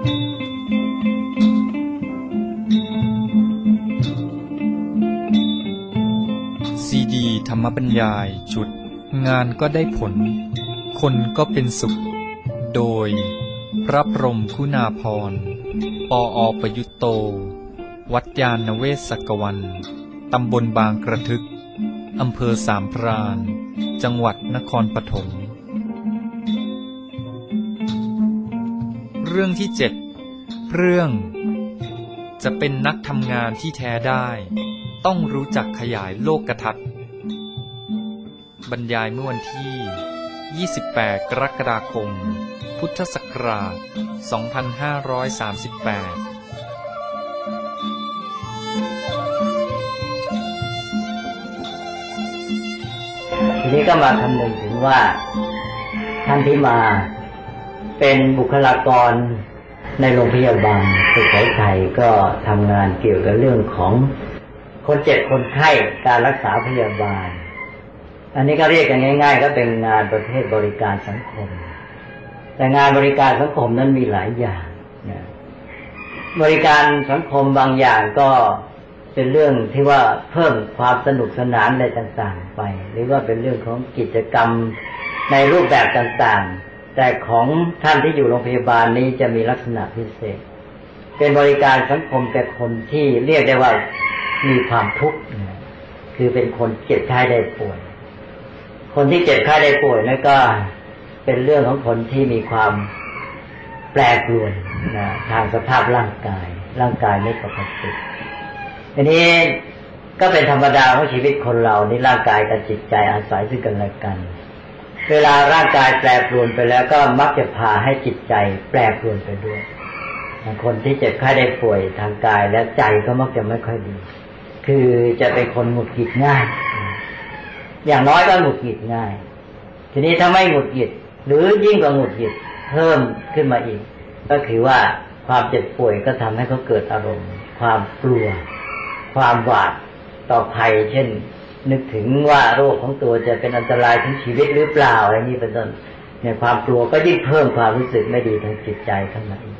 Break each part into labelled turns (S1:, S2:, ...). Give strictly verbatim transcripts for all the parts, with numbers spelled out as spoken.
S1: ซีดีธรรมบรรยายชุดงานก็ได้ผลคนก็เป็นสุขโดยพระพรหมคุณาภรณ์ปออประยุตโตวัดยานเวศกวันตำบลบางกระทึกอำเภอสามพรานจังหวัดนครปฐมเรื่องที่เจ็ดเรื่องจะเป็นนักทำงานที่แท้ได้ต้องรู้จักขยายโลกทัศน์บรรยายเมื่อวันที่ยี่สิบแปดกรกฎาคมพุทธศักราชสองพันห้าร้อยสามสิบแปด
S2: ทีนี้ก็มาคำนึงถึงว่าท่านที่มาเป็นบุคลากรในโรงพยาบาลสุโขทัยก็ทำงานเกี่ยวกับเรื่องของคนเจ็บคนไข้การรักษาพยาบาลอันนี้ก็เรียกกันง่ายๆก็เป็นงานประเภทบริการสังคมแต่งานบริการสังคมนั้นมีหลายอย่างนะบริการสังคมบางอย่างก็เป็นเรื่องที่ว่าเพิ่มความสนุกสนานอะไรต่างๆไปหรือว่าเป็นเรื่องของกิจกรรมในรูปแบบต่างๆแต่ของท่านที่อยู่โรงพยาบาลนี้จะมีลักษณะพิเศษเป็นบริการสังคมแต่คนที่เรียกได้ว่ามีความทุกข์คือเป็นคนเจ็บไข้ได้ป่วยคนที่เจ็บไข้ได้ป่วยนั่นก็เป็นเรื่องของคนที่มีความแปรปรวนนะทางสภาพร่างกายร่างกายไม่ปกติทีนี้ก็เป็นธรรมดาของชีวิตคนเรานี่ร่างกายกับจิตใจอาศัยซึ่งกันและกันเวลาร่างกายแปรปรวนไปแล้วก็มักจะพาให้จิตใจแปรปรวนไปด้วยคนที่เจ็บไข้ได้ป่วยทางกายและใจก็มักจะไม่ค่อยดีคือจะเป็นคนหงุดหงิดง่ายอย่างน้อยก็หงุดหงิดง่ายทีนี้ถ้าไม่หงุดหงิดหรือยิ่งกว่าหงุดหงิดเพิ่มขึ้นมาอีกก็คือว่าความเจ็บป่วยก็ทำให้เขาเกิดอารมณ์ความกลัวความหวาดต่อภัยเช่นนึกถึงว่าโรคของตัวจะเป็นอันตรายถึงชีวิตหรือเปล่าอะไรนี้เป็นต้นเนี่ยความกลัวก็ยิ่งเพิ่มความรู้สึกไม่ดีทางจิตใจขึ้นมาอีก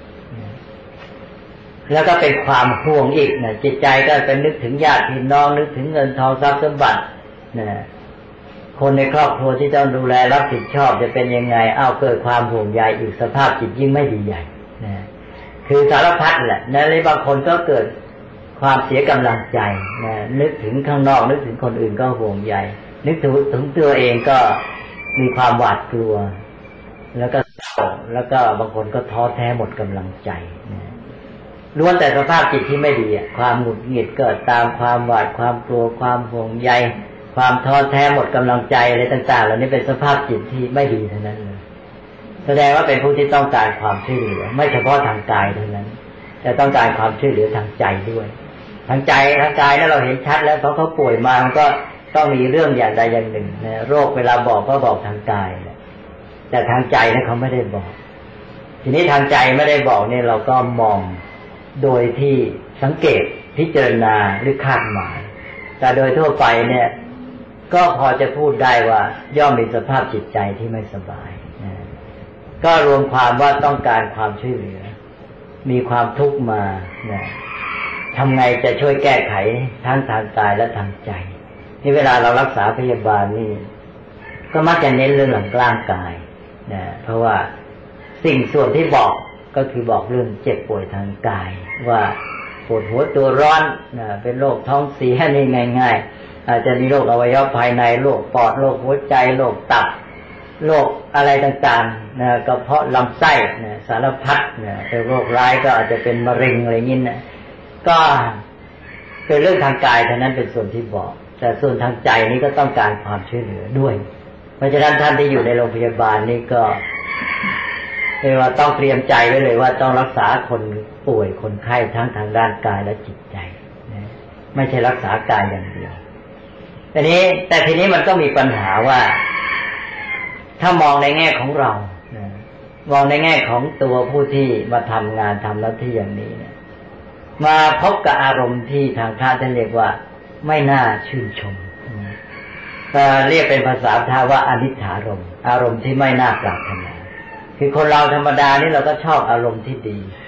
S2: แล้วก็เป็นความห่วงอีกนะจิตใจก็เป็นนึกถึงญาติพี่น้องนึกถึงเงินทองทรัพย์สมบัตินะคนในครอบครัวที่ต้องดูแลรับผิดชอบจะเป็นยังไงอ้าวเกิดความห่วงใยอีกสภาพจิตยิ่งไม่ดีใหญ่นะคือสารพัดแหละนะในบางคนก็เกิดความเสียกำลังใจนะนึกถึงข้างนอกนึกถึงคนอื่นก็ห่วงใยนึกถึงถึงตัวเองก็มีความหวาดกลัวแล้วก็เศร้าแล้วก็บางคนก็ท้อแท้หมดกำลังใจนะล้วนแต่สภาพจิตที่ไม่ดีอ่ะความหงุดหงิดเกิดตามความหวาดความกลัวความห่วงใยความท้อแท้หมดกำลังใจอะไรต่างๆเหล่านี้เป็นสภาพจิตที่ไม่ดีเท่านั้นเลยแสดงว่าเป็นผู้ที่ต้องการความช่วยเหลือไม่เฉพาะทางกายเท่านั้นแต่ต้องการความช่วยเหลือทางใจด้วยทางใจทางกายนั้นเราเห็นชัดแล้วเพราะเขาป่วยมามันก็ต้องมีเรื่องอย่างใดอย่างหนึ่งนะโรคเวลาบอกก็บอกทางกายแต่ทางใจนั้นเขาไม่ได้บอกทีนี้ทางใจไม่ได้บอกเนี่ยเราก็มองโดยที่สังเกตพิจารณาหรือคาดหมายแต่โดยทั่วไปเนี่ยก็พอจะพูดได้ว่าย่อมมีสภาพจิตใจที่ไม่สบายนะก็รวมความว่าต้องการความช่วยเหลือมีความทุกข์มานะทำไงจะช่วยแก้ไขทั้งทางกายและทางใจนี่เวลาเรารักษาพยาบาลนี่ก็มักจะเน้นเรื่องหลังร่างกายนะเพราะว่าสิ่งส่วนที่บอกก็คือบอกเรื่องเจ็บป่วยทางกายว่าปวดหัวตัวร้อนนะเป็นโรคท้องเสียนี่ง่ายๆอาจจะมีโรคอวัยวะภายในโรคปอดโรคหัวใจโรคตับโรคอะไรต่างๆนะกระเพาะลำไส้นะสารพัดนะเป็นโรคร้ายก็อาจจะเป็นมะเร็งอะไรงี้นะก็เป็นเรื่องทางกายเท่านั้นเป็นส่วนที่บอกแต่ส่วนทางใจนี้ก็ต้องการความช่วยเหลือด้วยเพราะฉะนั้นท่านที่อยู่ในโรงพยาบาลนี่ก็เรียกว่าต้องเตรียมใจไว้เลยว่าต้องรักษาคนป่วยคนไข้ทั้งทางด้านกายและจิตใจนะไม่ใช่รักษากายอย่างเดียวแต่นี้แต่ทีนี้มันก็มีปัญหาว่าถ้ามองในแง่ของเรานะมองในแง่ของตัวผู้ที่มาทำงานทำหน้าที่อย่างนี้เนี่ยมาพบกับอารมณ์ที่ทางพระท่านเรียกว่าไม่น่าชื่นชมแต่เรียกเป็นภาษาพระว่าอนิจฐารมณ์อารมณ์ที่ไม่น่าปรารถนาคือคนเราธรรมดานี่เราก็ชอบอารมณ์ที่ดี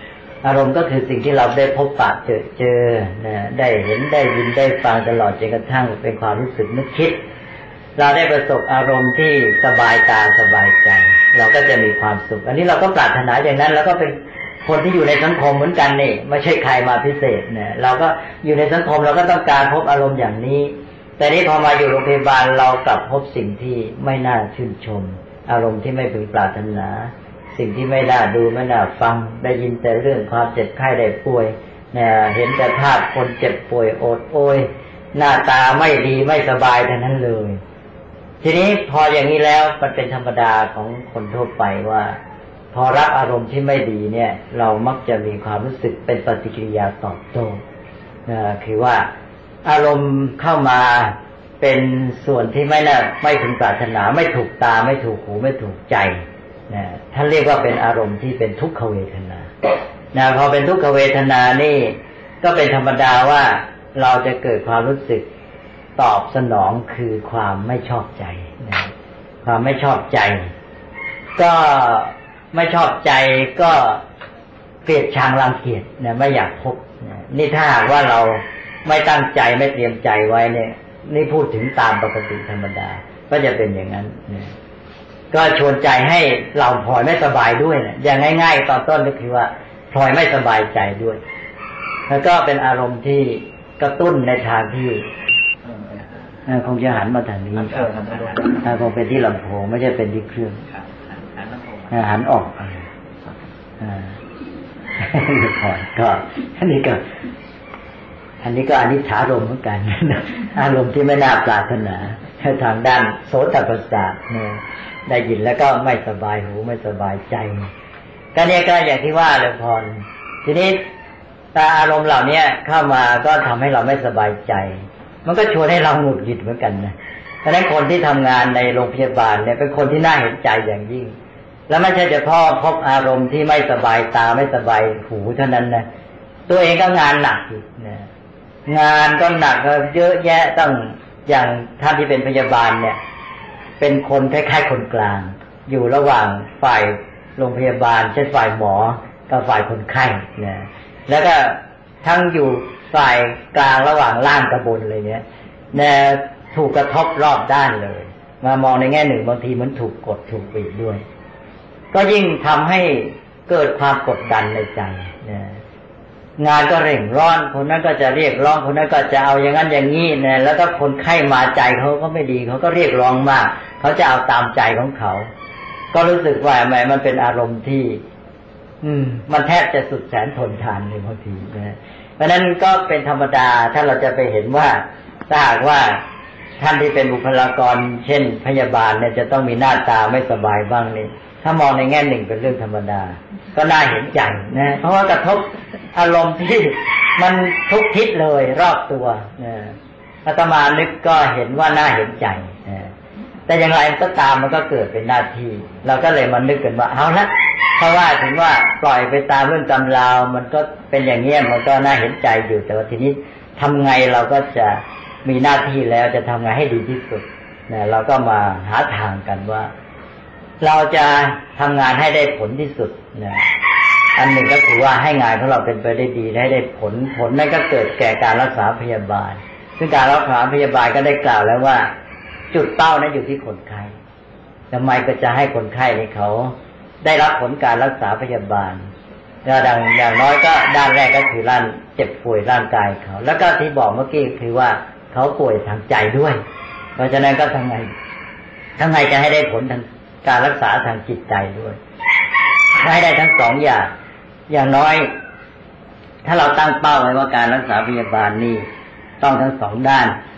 S2: อารมณ์ก็คือสิ่งที่เราได้พบปะเจอเจอนะได้เห็นได้ยินได้ฟังตลอดจนกระทั่งเป็นความรู้สึกนึกคิดเราได้ประสบอารมณ์ที่สบายตาสบายใจเราก็จะมีความสุขอันนี้เราก็ปรารถนาอย่างนั้นแล้วก็เป็นคนที่อยู่ในสังคมเหมือนกันนี่ไม่ใช่ใครมาพิเศษเนี่ยเราก็อยู่ในสังคมเราก็ต้องการพบอารมณ์อย่างนี้แต่นี้พอมาอยู่โรงพยาบาลเรากลับพบสิ่งที่ไม่น่าชื่นชมอารมณ์ที่ไม่พึงปรารถนาสิ่งที่ไม่น่าดูไม่น่าฟังได้ยินแต่เรื่องความเจ็บไข้ได้ป่วยเนี่ยเห็นแต่ภาพคนเจ็บป่วยโอดโอยหน้าตาไม่ดีไม่สบายทั้งนั้นเลยทีนี้พออย่างนี้แล้วมันเป็นธรรมดาของคนทั่วไปว่าพอรับอารมณ์ที่ไม่ดีเนี่ยเรามักจะมีความรู้สึกเป็นปฏิกิริยาตอบโต้นะคือว่าอารมณ์เข้ามาเป็นส่วนที่ไม่น่าไม่พึงปรารถนาไม่ถูกตาไม่ถูกหูไม่ถูกใจนะท่านเรียกว่าเป็นอารมณ์ที่เป็นทุกขเวทนานะพอเป็นทุกขเวทนานี่ก็เป็นธรรมดาว่าเราจะเกิดความรู้สึกตอบสนองคือความไม่ชอบใจนะความไม่ชอบใจก็ไม่ชอบใจก็เกลียดชังรังเกียจนะไม่อยากพบนะนี่ถ้าหากว่าเราไม่ตั้งใจไม่เตรียมใจไว้เนี่ยนี่พูดถึงตามปกติธรรมดาก็จะเป็นอย่างนั้นนะก็ชวนใจให้เราพลอยไม่สบายด้วยนะอย่างง่ายๆตอนต้นก็คือว่าพลอยไม่สบายใจด้วยแล้วก็เป็นอารมณ์ที่กระตุ้นในทางที่คงจะหันมาทางนี้ถ้าคงเป็นที่ลำโพงไม่ใช่เป็นที่เครื่องหันออกอ่าพอก็อันนี้ก็อันนี้ก็อนิจจารมณ์เหมือนกันอารมณ์ที่ไม่น่าปรารถนาทางด้านโสตประสาทเนี่ยได้ยินแล้วก็ไม่สบายหูไม่สบายใจก็เนี่ยก็อย่างที่ว่าเลยพรทีนี้ตาอารมณ์เหล่านี้เข้ามาก็ทำให้เราไม่สบายใจมันก็ชวนให้เราหงุดหงิดเหมือนกันนะเพราะฉะนั้นคนที่ทำงานในโรงพยาบาลเนี่ยเป็นคนที่น่าเห็นใจอย่างยิ่งแล้วไม่ใช่เฉพาะพบอารมณ์ที่ไม่สบายตาไม่สบายหูเท่านั้นนะตัวเองก็งานหนักอีกนะงานก็หนักเยอะแยะต้องอย่างท่านที่เป็นพยาบาลเนี่ยเป็นคนคล้ายๆคนกลางอยู่ระหว่างฝ่ายโรงพยาบาลเช่นฝ่ายหมอกับฝ่ายคนไข้นะแล้วก็ทั้งอยู่ฝ่ายกลางระหว่างล่างกับบนอะไรเงี้ยเนี่ยถูกกระทบรอบด้านเลยมามองในแง่หนึ่งบางทีมันถูกกดถูกบีบด้วยก็ยิ่งทำให้เกิดความกดดันในใจนะงานก็เร่งร้อนคนนั้นก็จะเรียกร้องคนนั้นก็จะเอาอย่างนั้นอย่างนี้นะแล้วก็คนไข้มาใจเขาก็ไม่ดีเขาก็เรียกร้องมากเขาจะเอาตามใจของเขาก็รู้สึกว่าแหมมันเป็นอารมณ์ที่อืมมันแทบจะสุดแสนทนทานเลยบางทีนะเพราะนั้นก็เป็นธรรมดาถ้าเราจะไปเห็นว่าถ้าหากว่าท่านที่เป็นบุคลากรเช่นพยาบาลเนี่ยจะต้องมีหน้าตาไม่สบายบ้างนี่ถ้ามองในแง่หนึ่งเป็นเรื่องธรรมดาก็น่าเห็นใจนะเพราะว่ากระทบอารมณ์ที่มันทุกทิศเลยรอบตัวนะอาตมานึกก็เห็นว่าน่าเห็นใจนะแต่อย่างไรก็ตามมันก็เกิดเป็นหน้าที่เราก็เลยมานึกกันว่าเอาละเพราะว่าถึงว่าปล่อยไปตามเรื่องกรรมราวมันก็เป็นอย่างเงี้ยมันก็น่าเห็นใจอยู่แต่ว่าทีนี้ทำไงเราก็จะมีหน้าที่แล้วจะทำไงให้ดีที่สุดนะเราก็มาหาทางกันว่าเราจะทำงานให้ได้ผลที่สุดนะอันหนึ่งก็คือว่าให้งานของเราเป็นไปได้ดีให้ได้ผลผลนั่นก็เกิดแก่การรักษาพยาบาลซึ่งการรักษาพยาบาลก็ได้กล่าวแล้วว่าจุดเป้านั้นอยู่ที่คนไข้ทำไมก็จะให้คนไข้ในเขาได้รับผลการรักษาพยาบาลแล้วดังอย่างน้อยก็ด้านแรกก็คือร่างเจ็บป่วยร่างกายเขาแล้วก็ที่บอกเมื่อกี้คือว่าเขาป่วยทางใจด้วยเพราะฉะนั้นก็ทำไงทำไงจะให้ได้ผลทางการรักษาทางจิตใจด้วยให้ได้ทั้งสองอย่างอย่างน้อยถ้าเราตั้งเป้าไว้ว่าการรักษาพยาบาลนี่ต้องทั้งสองด้าน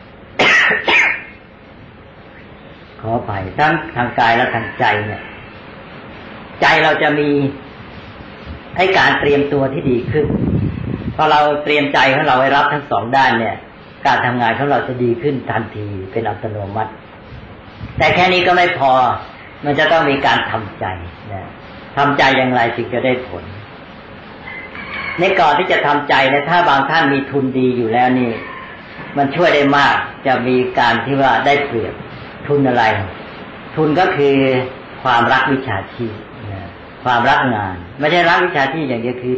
S2: ขออภัยทั้งทางกายและทางใจเนี่ยใจเราจะมีให้การเตรียมตัวที่ดีขึ้นพอเราเตรียมใจของเราไว้รับทั้งสองด้านเนี่ยการทำงานของเราจะดีขึ้นทันทีเป็นอัตโนมัติแต่แค่นี้ก็ไม่พอมันจะต้องมีการทำใจนะทำใจอย่างไรจึงจะได้ผลในก่อนที่จะทำใจนะถ้าบางท่านมีทุนดีอยู่แล้วนี่มันช่วยได้มากจะมีการที่ว่าได้เปรียบทุนอะไรทุนก็คือความรักวิชาชีพนะความรักงานไม่ใช่รักวิชาชีพอย่างเดียวคือ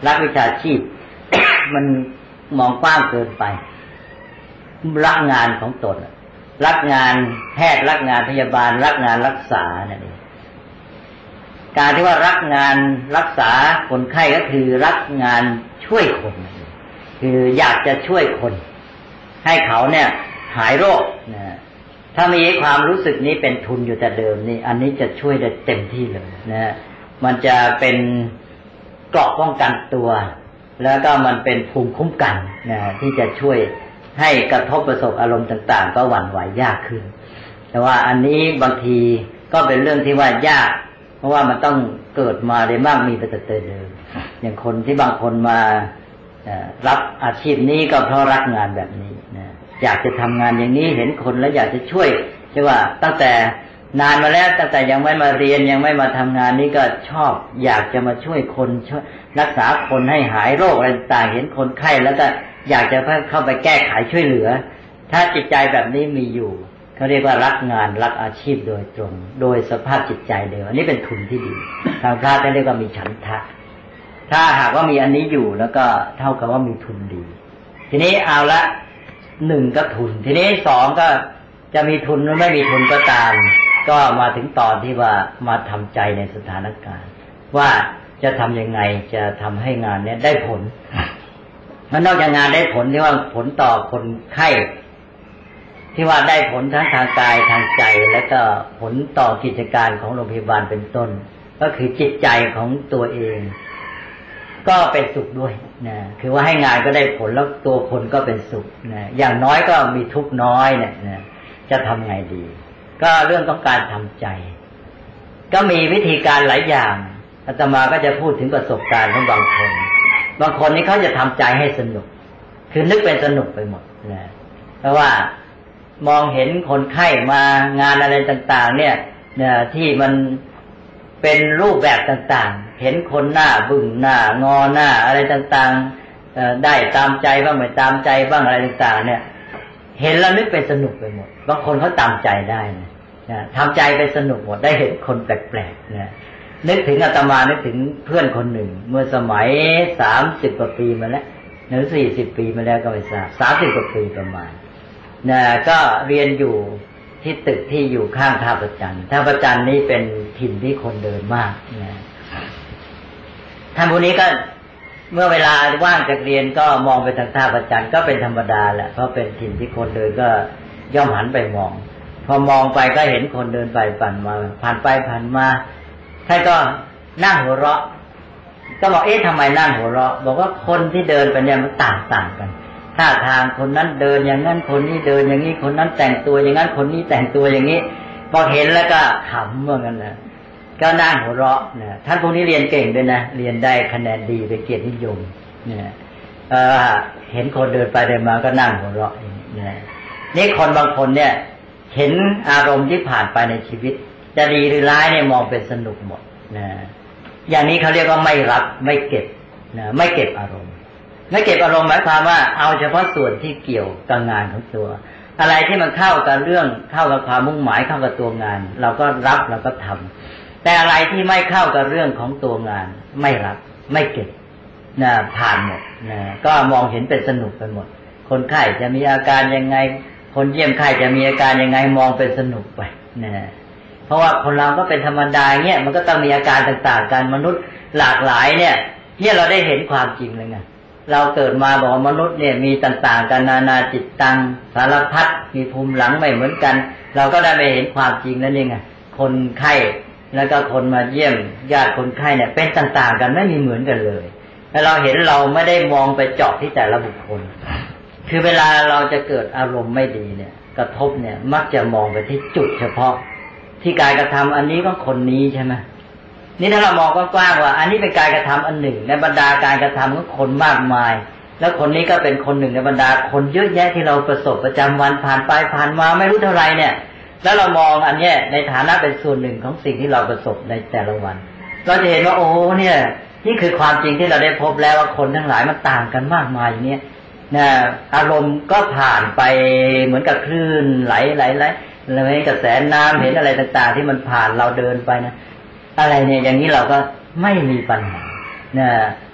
S2: รักวิชาชีพ มันมองกว้างเกินไปรักงานของตนรักงานแพทย์รักงานพยาบาลรักงานรักษานั่นเองการที่ว่ารักงานรักษาคนไข้ก็คือรักงานช่วยคนคืออยากจะช่วยคนให้เขาเนี่ยหายโรคนะถ้ามีความรู้สึกนี้เป็นทุนอยู่แต่เดิมนี่อันนี้จะช่วยได้เต็มที่เลยนะมันจะเป็นเกราะป้องกันตัวแล้วก็มันเป็นภูมิคุ้มกันนะที่จะช่วยให้กระทบประสบอารมณ์ต่างๆก็หวั่นไหวยากขึ้นแต่ว่าอันนี้บางทีก็เป็นเรื่องที่ว่ายากเพราะว่ามันต้องเกิดมาได้มากมีแต่เดิมอย่างคนที่บางคนมารับอาชีพนี้ก็เพราะรักงานแบบนี้นะอยากจะทำงานอย่างนี้เห็นคนแล้วอยากจะช่วยใช่ว่าตั้งแต่นานมาแล้วตั้งแต่ยังไม่มาเรียนยังไม่มาทำงานนี้ก็ชอบอยากจะมาช่วยคนช่วยรักษาคนให้หายโรคอะไรต่างเห็นคนไข้แล้วก็อยากจะเข้าไปแก้ไขช่วยเหลือถ้าจิตใจแบบนี้มีอยู่เขาเรียกว่ารักงานรักอาชีพโดยตรงโดยสภาพจิตใจเดียวอันนี้เป็นทุนที่ดีทางพระท่านเรียกว่ามีฉันทะถ้าหากว่ามีอันนี้อยู่แล้วก็เท่ากับว่ามีทุนดีทีนี้เอาละหนึ่งก็ทุนทีนี้สองก็จะมีทุนหรือไม่มีทุนก็ตามก็มาถึงตอนที่ว่ามาทำใจในสถานการณ์ว่าจะทำยังไงจะทำให้งานนี้ได้ผลมันนอกจากงานได้ผลที่ว่าผลต่อคนไข้ที่ว่าได้ผลทั้งทางกายทางใจแล้วก็ผลต่อกิจการของโรงพยาบาลเป็นต้นก็คือจิตใจของตัวเองก็เป็นสุขด้วยนะคือว่าให้งานก็ได้ผลแล้วตัวคนก็เป็นสุขนะอย่างน้อยก็มีทุกข์น้อยเนี่ยนะจะทำไงดีก็เรื่องต้องการทำใจก็มีวิธีการหลายอย่างอาตมาก็จะพูดถึงประสบการณ์ของบางคนบางคนนี่เขาจะทำใจให้สนุกคือนึกเป็นสนุกไปหมดนะเพราะว่ามองเห็นคนไข้มางานอะไรต่างๆเนี่ยเนี่ยที่มันเป็นรูปแบบต่างๆเห็นคนหน้าบึ้งหน้างอหน้าอะไรต่างๆได้ตามใจบ้างไม่ตามใจบ้างอะไรต่างๆเนี่ยเห็นแล้วนึกเป็นสนุกไปหมดบางคนเขาตามใจได้นะทำใจไปสนุกหมดได้เห็นคนแปลกๆนะนึกถึงอาตมานึกถึงเพื่อนคนหนึ่งเมื่อสมัยสามสิบกว่าปีมาแล้วหรือสี่สิบปีมาแล้วก็ไม่ทราบสามสิบกว่าปีประมาณนะก็เรียนอยู่ที่ตึกที่อยู่ข้างท่าประจันท่าประจันนี่เป็นถิ่นที่คนเดินมากนะท่านผู้นี้ก็เมื่อเวลาว่างจากเรียนก็มองไปทางท่าประจันก็เป็นธรรมดาแหละเพราะเป็นถิ่นที่คนเดินก็ย่อมหันไปมองพอมองไปก็เห็นคนเดินไปผ่านมาผ่านไปผ่านมาท่านก็นั่งหัวเราะก็บอกเอ๊ะทำไมนั่งหัวเราะบอกว่าคนที่เดินไปเนี่ยมันต่างๆกันท่าทางคนนั้นเดินอย่างนั้นคนนี้เดินอย่างนี้คนนั้นแต่งตัวอย่างนั้นคนนี้แต่งตัวอย่างนี้พอเห็นแล้วก็ขำเหมือนกันนะก็นั่งหัวเราะนะท่านพวกนี้เรียนเก่งด้วยนะเรียนได้คะแนนดีเป็นเกียรตินิยมเนี่ยเออเห็นคนเดินไปเดินมาก็นั่งหัวเราะเนี่ยนี่คนบางคนเนี่ยเห็นอารมณ์ที่ผ่านไปในชีวิตจะดีหรือร้ายเนี่ยมองเป็นสนุกหมดนะอย่างนี้เขาเรียกว่าไม่รับไม่เก็บนะไม่เก็บอารมณ์ไม่เก็บอารมณ์หมายความว่าเอาเฉพาะส่วนที่เกี่ยวกับงานของตัวอะไรที่มันเข้ากับเรื่องเข้ากับความมุ่งหมายเข้ากับตัวงานเราก็รับเราก็ทำแต่อะไรที่ไม่เข้ากับเรื่องของตัวงานไม่รับไม่เก็บนะผ่านหมดนะก็มองเห็นเป็นสนุกไปหมดคนไข้จะมีอาการยังไงคนเยี่ยมไข้จะมีอาการยังไงมองเป็นสนุกไปนะเพราะว่าคนเราก็เป็นธรรมดาเนี่ยมันก็ต้องมีอาการต่างๆกันมนุษย์หลากหลายเนี่ยเนี่ยเราได้เห็นความจริงเลยไงเราเกิดมาบอกว่ามนุษย์เนี่ยมีต่างๆกันนานาจิตตังสารพัดมีภูมิหลังไม่เหมือนกันเราก็ได้ไปเห็นความจริงแล้วนี่ไงคนไข้แล้วก็คนมาเยี่ยมญาติคนไข้เนี่ยเป็นต่างๆกันไม่มีเหมือนกันเลยแล้วเราเห็นเราไม่ได้มองไปเจาะที่แต่ละบุคคลคือเวลาเราจะเกิดอารมณ์ไม่ดีเนี่ยกระทบเนี่ยมักจะมองไปที่จุดเฉพาะที่การกระทำอันนี้ก็คนนี้ใช่ไหมนี่ถ้าเรามองกว้างๆว่าอันนี้เป็นการกระทำอันหนึ่งในบรรดาการกระทำของคนมากมายแล้วคนนี้ก็เป็นคนหนึ่งในบรรดาคนเยอะแยะที่เราประสบประจำวันผ่านไปผ่านมาไม่รู้เท่าไรเนี่ยแล้วเรามองอันเนี้ยในฐานะเป็นส่วนหนึ่งของสิ่งที่เราประสบในแต่ละวันเราจะเห็นว่าโอ้เนี่ยนี่คือความจริงที่เราได้พบแล้วว่าคนทั้งหลายมันต่างกันมากมายอย่างเนี้ยนะอารมณ์ก็ผ่านไปเหมือนกับคลื่นไหลไหลไหลเราเห็นกระแสน้ำเห็นอะไรต่างๆที่มันผ่านเราเดินไปนะอะไรเนี่ยอย่างนี้เราก็ไม่มีปัญหานะ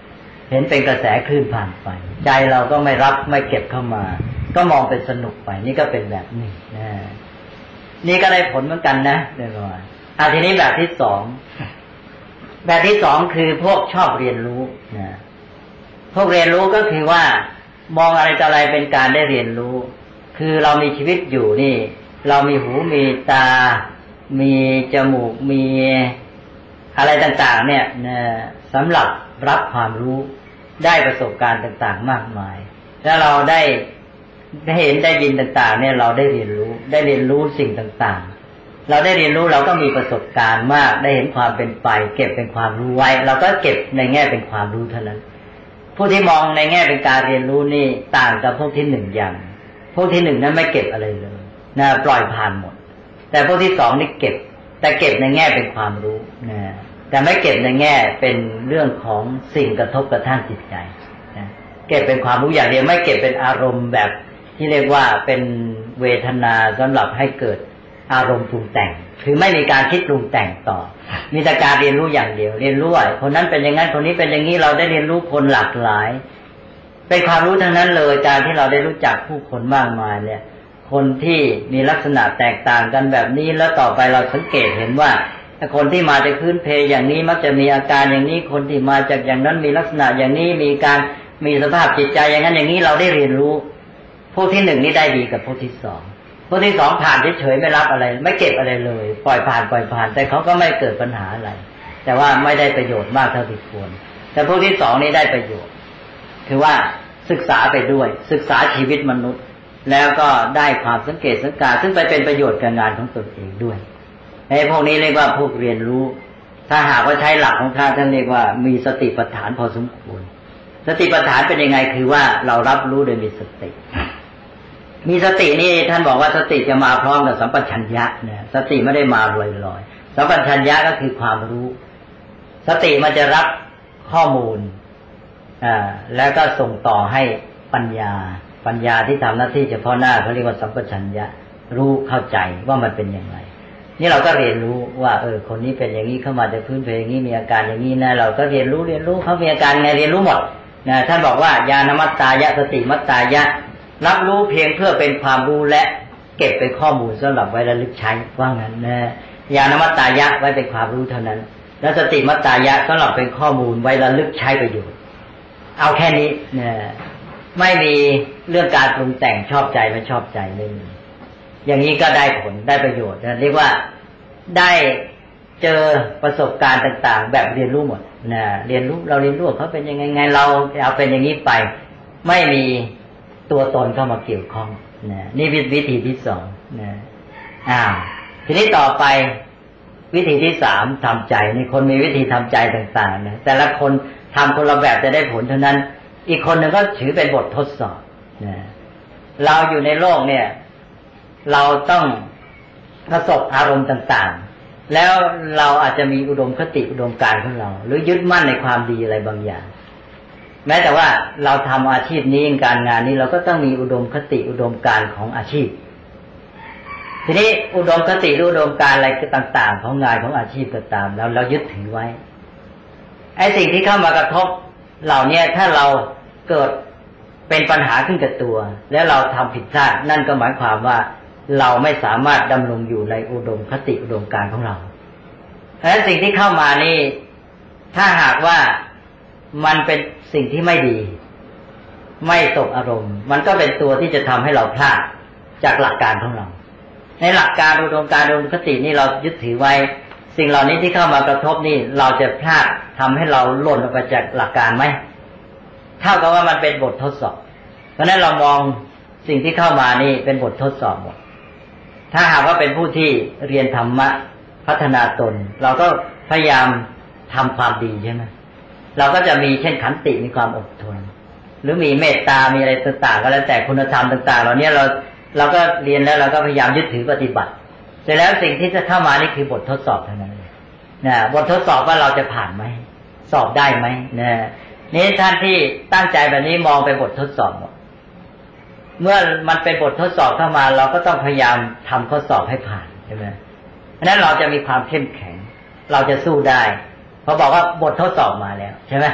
S2: เห็นเป็นกระแสคลื่นผ่านไปใจเราก็ไม่รับไม่เก็บเข้ามาก็มองเป็นสนุกไปนี่ก็เป็นแบบนี้นะนี่ก็ได้ผลเหมือนกันนะเรียบร้อยอ่ะทีนี้แบบที่สองแบบที่สองคือพวกชอบเรียนรู้นะพวกเรียนรู้ก็คือว่ามองอะไรต่ออะไรเป็นการได้เรียนรู้คือเรามีชีวิตอยู่นี่เรามีหูมีตามีจมูกมีอะไรต่างๆเนี่ยนะสำหรับรับความรู้ได้ประสบการณ์ต่างๆมากมายถ้าเราได้ได้เห็นได้ยินต่างๆเนี่ยเราได้เรียนรู้ได้เรียนรู้สิ่งต่างๆเราได้เรียนรู้เราก็มีประสบการณ์มากได้เห็นความเป็นไปเก็บเป็นความรู้ไว้เราก็เก็บในแง่เป็นความรู้เท่านั้นผู้ที่มองในแง่เป็นการเรียนรู้นี่ต่างกับพวกที่หนึ่งอย่างพวกที่หนึ่งนั้นไม่เก็บอะไรเลยนะปล่อยผ่านหมดแต่พวกที่สองนี่เก็บแต่เก็บในแง่เป็นความรู้นะแต่ไม่เก็บในแง่เป็นเรื่องของสิ่งกระทบกระทั่งจิตใจนะเก็บเป็นความรู้อย่างเดียวไม่เก็บเป็นอารมณ์แบบที่เรียกว่าเป็นเวทนาสำหรับให้เกิดอารมณ์ปรุงแต่งคือไม่มีการคิดปรุงแต่งต่อมีแต่การเรียนรู้อย่างเดียวเรียนรู้ว่าคนนั้นเป็นอย่างนั้นคนนี้เป็นอย่างนี้เราได้เรียนรู้คนหลากหลายเป็นความรู้ทั้งนั้นเลยการที่เราได้รู้จักผู้คนมากมายเนี่ยคนที่มีลักษณะแตกต่างกันแบบนี้แล้วต่อไปเราสังเกตเห็นว่าคนที่มาจากพื้นเพอย่างนี้มักจะมีอาการอย่างนี้คนที่มาจากอย่างนั้นมีลักษณะอย่างนี้มีการมีสภาพจิตใจอย่างนั้นอย่างนี้เราได้เรียนรู้พวกที่หนึ่งนี่ได้ดีกับพวกที่สองพวกที่สองผ่านเฉยๆไม่รับอะไรไม่เก็บอะไรเลยปล่อยผ่านปล่อยผ่านแต่เขาก็ไม่เกิดปัญหาอะไรแต่ว่าไม่ได้ประโยชน์มากเท่าที่ควรแต่พวกที่สองนี่ได้ประโยชน์คือว่าศึกษาไปด้วยศึกษาชีวิตมนุษย์แล้วก็ได้ความสังเกตสังการซึ่งไปเป็นประโยชน์กับงานของตนเองด้วยไอ้พวกนี้เรียกว่าพวกเรียนรู้ถ้าหากว่าใช้หลักของพระท่านเรียกว่ามีสติปัฏฐานพอสมควรสติปัฏฐานเป็นยังไงคือว่าเรารับรู้โดยมีสติมีสตินี่ท่านบอกว่าสติจะมาพร้อมกับสัมปชัญญะเนี่ยสติไม่ได้มาลอยๆสัมปชัญญะก็คือความรู้สติมันจะรับข้อมูลอ่าแล้วก็ส่งต่อให้ปัญญาปัญญาที่ทำหน้าที่เฉพาะหน้าเขาเรียกว่าสัมปชัญญะรู้เข้าใจว่ามันเป็นยังไงนี่เราก็เรียนรู้ว่าเออคนนี้เป็นอย่างนี้เข้ามาจากพื้นเพอย่างนี้มีอาการอย่างนี้นะเราก็เรียนรู้เรียนรู้เขามีอาการไงเรียนรู้หมดนะท่านบอกว่าญาณมัตตายะสติมัตตายะรับรู้เพียงเพื่อเป็นความรู้และเก็บเป็นข้อมูลสำหรับไว้ระลึกใช้ว่างั้นนะญาณมัตตายะไว้เป็นความรู้เท่านั้นแล้วสติมัตตายะสำหรับเป็นข้อมูลไว้ระลึกใช้ประโยชน์เอาแค่นี้นะไม่มีเรื่องการปรุงแต่งชอบใจไม่ชอบใจเลยอย่างนี้ก็ได้ผลได้ประโยชน์นะเรียกว่าได้เจอประสบการณ์ต่างๆแบบเรียนรู้หมดนะเรียนรู้เราเรียนรู้เขาเป็นยังไงไงเราเอาเป็นอย่างนี้ไปไม่มีตัวตนเข้ามาเกี่ยวข้องนะนี่วิธีที่สองนะอ้าวทีนี้ต่อไปวิธีที่สามทำใจนี่คนมีวิธีทำใจต่างๆนะแต่ละคนทำคนละแบบจะได้ผลเท่านั้นอีกคนหนึ่งก็ถือเป็นบททดสอบนะเราอยู่ในโลกเนี่ยเราต้องประสบอารมณ์ต่างๆแล้วเราอาจจะมีอุดมคติอุดมการณ์ของเราหรือยึดมั่นในความดีอะไรบางอย่างแม้แต่ว่าเราทำอาชีพนี้การงานนี้เราก็ต้องมีอุดมคติอุดมการณ์ของอาชีพทีนี้อุดมคติอุดมการณ์อะไรต่างๆของงานของอาชีพก็ตามแล้วเรายึดถือไว้ไอ้สิ่งที่เข้ามากระทบเหล่านี้ถ้าเราเกิดเป็นปัญหาขึ้นกับตัวแล้วเราทำผิดพลาดนั่นก็หมายความว่าเราไม่สามารถดำรงอยู่ในอุดมคติอุดมการณ์ของเราเพราะฉะนั้นสิ่งที่เข้ามานี่ถ้าหากว่ามันเป็นสิ่งที่ไม่ดีไม่ตกอารมณ์มันก็เป็นตัวที่จะทำให้เราพลาดจากหลักการของเราในหลักการอุดมการณ์อุดมคตินี่เรายึดถือไว้สิ่งเหล่านี้ที่เข้ามากระทบนี่เราจะพลาดทำให้เราหล่นออกไปจากหลักการไหมเท่ากับว่ามันเป็นบททดสอบเพราะฉะนั้นเรามองสิ่งที่เข้ามานี่เป็นบททดสอบหมดถ้าหากว่าเป็นผู้ที่เรียนธรรมะพัฒนาตนเราก็พยายามทำความดีใช่ไหมเราก็จะมีเช่นขันติมีความอดทนหรือมีเมตตามีอะไรต่างๆก็แล้วแต่คุณธรรมต่างๆเหล่านี้เราเราก็เรียนแล้วเราก็พยายามยึดถือปฏิบัติเสร็จแล้วสิ่งที่จะเข้ามานี่คือบททดสอบเท่านั้นนะบททดสอบว่าเราจะผ่านไหมสอบได้ไหมนะนี่ท่านที่ตั้งใจแบบนี้มองไปบททดสอบหมดเมื่อมันเป็นบททดสอบเข้ามาเราก็ต้องพยายามทำข้อสอบให้ผ่านใช่ไหมเพราะนั้นเราจะมีความเข้มแข็งเราจะสู้ได้พอบอกว่าบททดสอบมาแล้วใช่ไหม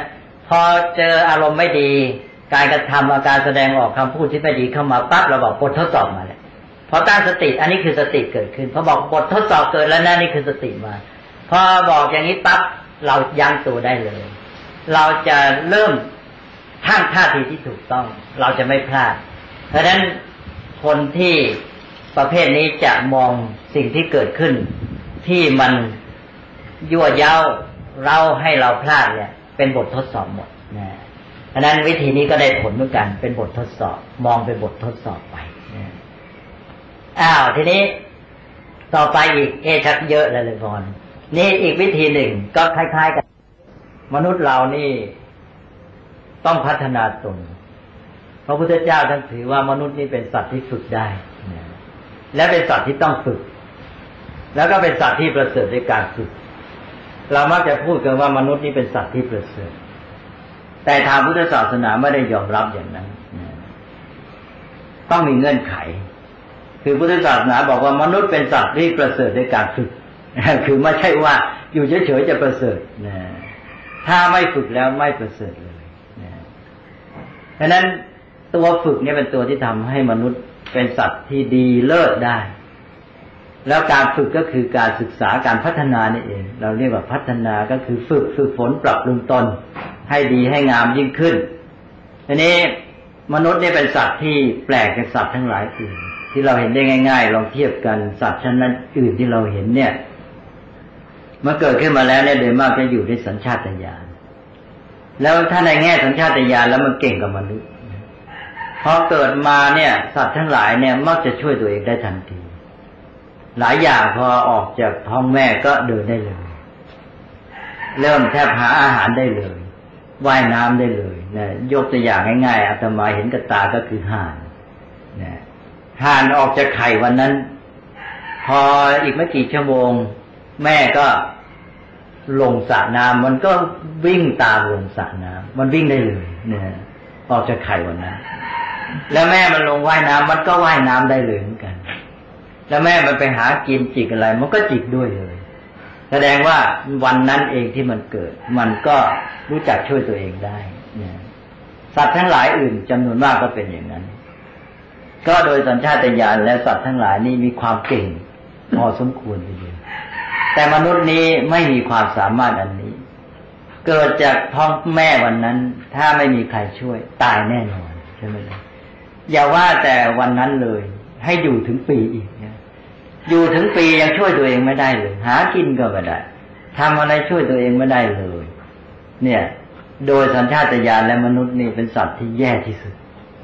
S2: พอเจออารมณ์ไม่ดีการกระทำอาการแสดงออกคำพูดที่ไม่ดีเข้ามาปั๊บเราบอกบททดสอบมาเลยพอตั้งสติอันนี้คือสติเกิดขึ้นพอบอกบททดสอบเกิดแล้วนะนี่คือสติมาพอบอกอย่างนี้ปั๊บเรายั้งตัวได้เลยเราจะเริ่มทั้งท่าทีที่ถูกต้องเราจะไม่พลาดเพราะฉะนั้นคนที่ประเภทนี้จะมองสิ่งที่เกิดขึ้นที่มันยั่วเย้าเราให้เราพลาดเนี่ยเป็นบททดสอบหมดนะเพราะฉะนั้นวิธีนี้ก็ได้ผลเหมือนกันเป็นบททดสอบมองเป็นบททดสอบไปนะอ้าวทีนี้ต่อไปอีกเอชักเยอะเลยเลยก่อนนี่อีกวิธีหนึ่งก็คล้ายๆกันมนุษย์เรานี่ต้องพัฒนาตนพระพุทธเจ้าท่านถือว่ามนุษย์นี่เป็นสัตว์ที่ฝึกได้นะและเป็นสัตว์ที่ต้องฝึกแล้วก็เป็นสัตว์ที่ประเสริฐในการฝึกเรามักจะพูดกันว่ามนุษย์นี่เป็นสัตว์ที่ประเสริฐแต่ทางพุทธศาสนาไม่ได้ยอมรับอย่างนั้นต้องมีเงื่อนไขคือพุทธศาสนาบอกว่ามนุษย์เป็นสัตว์ที่ประเสริฐในการฝึกคือไม่ใช่ว่าอยู่เฉยๆจะประเสริฐถ้าไม่ฝึกแล้วไม่ประเสริฐเลยเพราะนั้นตัวฝึกเนี่ยเป็นตัวที่ทำให้มนุษย์เป็นสัตว์ที่ดีเลิศได้แล้วการฝึกก็คือการศึกษาการพัฒนานี่เองเราเรียกว่าพัฒนาก็คือฝึกฝึกฝนปรับปรุงตนให้ดีให้งามยิ่งขึ้นทีนี้มนุษย์นี่เป็นสัตว์ที่แปลกจากสัตว์ทั้งหลายอื่นที่เราเห็นได้ง่ายๆลองเทียบกันสัตว์ชนิดอื่นที่เราเห็นเนี่ยเมื่อเกิดขึ้นมาแล้วเนี่ยโดยมากจะอยู่ในสัญชาตญาณแล้วถ้าในแง่สัญชาตญาณแล้วมันเก่งกว่า มนุษย์พอเกิดมาเนี่ยสัตว์ทั้งหลายเนี่ยมักจะช่วยตัวเองได้ทันทีหลายอย่างพอออกจากท้องแม่ก็เดินได้เลยเริ่มแทบหาอาหารได้เลยว่ายน้ำได้เลยนะยกตัวอย่างง่ายๆอาตมาเห็นกับตาก็คือห่านนะห่านออกจากไข่วันนั้นพออีกไม่กี่ชั่วโมงแม่ก็ลงสระน้ำมันก็วิ่งตามลงสระน้ำมันวิ่งได้เลยนะออกจากไข่วันนั้นแล้วแม่มันลงว่ายน้ำมันก็ว่ายน้ำได้เลยเหมือนกันแล้วแม่มันไปหากินจิกอะไรมันก็จิกด้วยเลยแสดงว่าวันนั้นเองที่มันเกิดมันก็รู้จักช่วยตัวเองได้เนี่ยสัตว์ทั้งหลายอื่นจำนวนมากก็เป็นอย่างนั้นก็โดยสัญชาตญาณและสัตว์ทั้งหลายนี่มีความเก่งพอสมควรทีเดียวแต่มนุษย์นี้ไม่มีความสามารถอันนี้เกิดจากท้องแม่วันนั้นถ้าไม่มีใครช่วยตายแน่นอนใช่ไหมล่ะอย่าว่าแต่วันนั้นเลยให้อยู่ถึงปีอีกนะอยู่ถึงปียังช่วยตัวเองไม่ได้เลยหากินก็ไม่ได้ทำอะไรช่วยตัวเองไม่ได้เลยเนี่ยโดยสัญชาตญาณและมนุษย์นี่เป็นสัตว์ที่แย่ที่สุด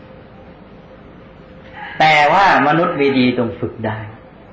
S2: แต่ว่ามนุษย์มีดีตรงฝึกได้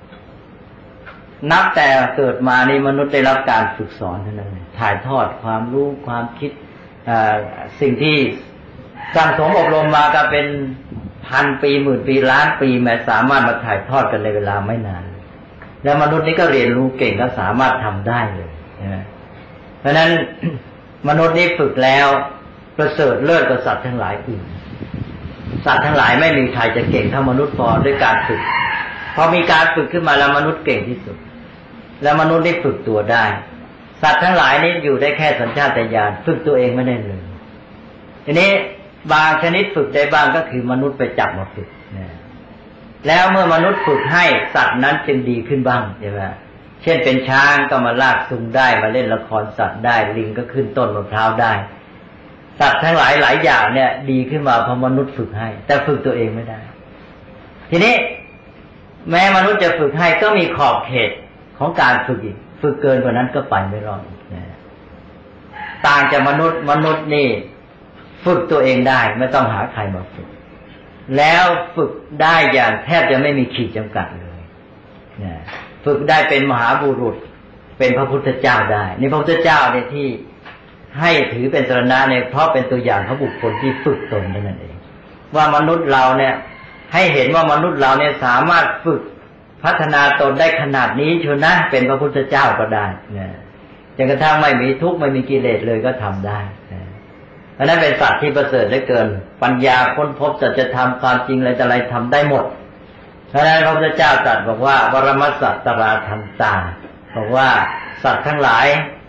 S2: นับแต่เกิดมานี่มนุษย์ได้รับการฝึกสอนเท่านั้นถ่ายทอดความรู้ความคิดสิ่งที่สั่งสมอบรมมาก็เป็นพันปีหมื่นปีล้านปีแม้สามารถมาถ่ายทอดกันในเวลาไม่นานแล้วมนุษย์นี้ก็เรียนรู้เก่งและสามารถทำได้เลยนะเพราะฉะนั้นมนุษย์นี้ฝึกแล้วประเสริฐเลิศกว่าสัตว์ทั้งหลายอื่นสัตว์ทั้งหลายไม่มีใครจะเก่งเท่ามนุษย์พอด้วยการฝึกพอมีการฝึกขึ้นมาแล้วมนุษย์เก่งที่สุดแล้วมนุษย์ได้ฝึกตัวได้สัตว์ทั้งหลายนี้อยู่ได้แค่สัญชาตญาณฝึกตัวเองไม่ได้เลยทีนี้บางชนิดฝึกได้บ้างก็คือมนุษย์ไปจับมาฝึกนะแล้วเมื่อมนุษย์ฝึกให้สัตว์นั้นจึงดีขึ้นบ้างใช่ไหมเช่นเป็นช้างก็มาลากซุงได้มาเล่นละครสัตว์ได้ลิงก็ขึ้นต้นมะพร้าวได้สัตว์ทั้งหลายหลายอย่างเนี่ยดีขึ้นมาเพราะมนุษย์ฝึกให้แต่ฝึกตัวเองไม่ได้ทีนี้แม้มนุษย์จะฝึกให้ก็มีขอบเขตของการฝึกอีกฝึกเกินกว่านั้นก็ไปไม่รอดนะต่างจากมนุษย์มนุษย์นี่ฝึกตัวเองได้ไม่ต้องหาใครมาฝึกแล้วฝึกได้อย่างแทบจะไม่มีขีดจำกัดเลยนะฝึกได้เป็นมหาบุรุษเป็นพระพุทธเจ้าได้นี่พระพุทธเจ้าเนี่ยที่ให้ถือเป็นสรณะเนี่ยเพราะเป็นตัวอย่างของบุคคลที่ฝึกตนนั่นเองว่ามนุษย์เราเนี่ยให้เห็นว่ามนุษย์เราเนี่ยสามารถฝึกพัฒนาตนได้ขนาดนี้ชนะเป็นพระพุทธเจ้าก็ได้นะจนกระทั่งไม่มีทุกข์ไม่มีกิเลสเลยก็ทำได้นะเพราะนั้นเป็นสัตว์ที่ประเสริฐเหลือเกินปัญญาค้นพบสัจธรรมความจริงอะไรแต่อะไรทำได้หมดเพราะนั้นพระพุทธเจ้าตรัสบอกว่าวรมัสสตราทันตาบอกว่าสัตว์ทั้งหลาย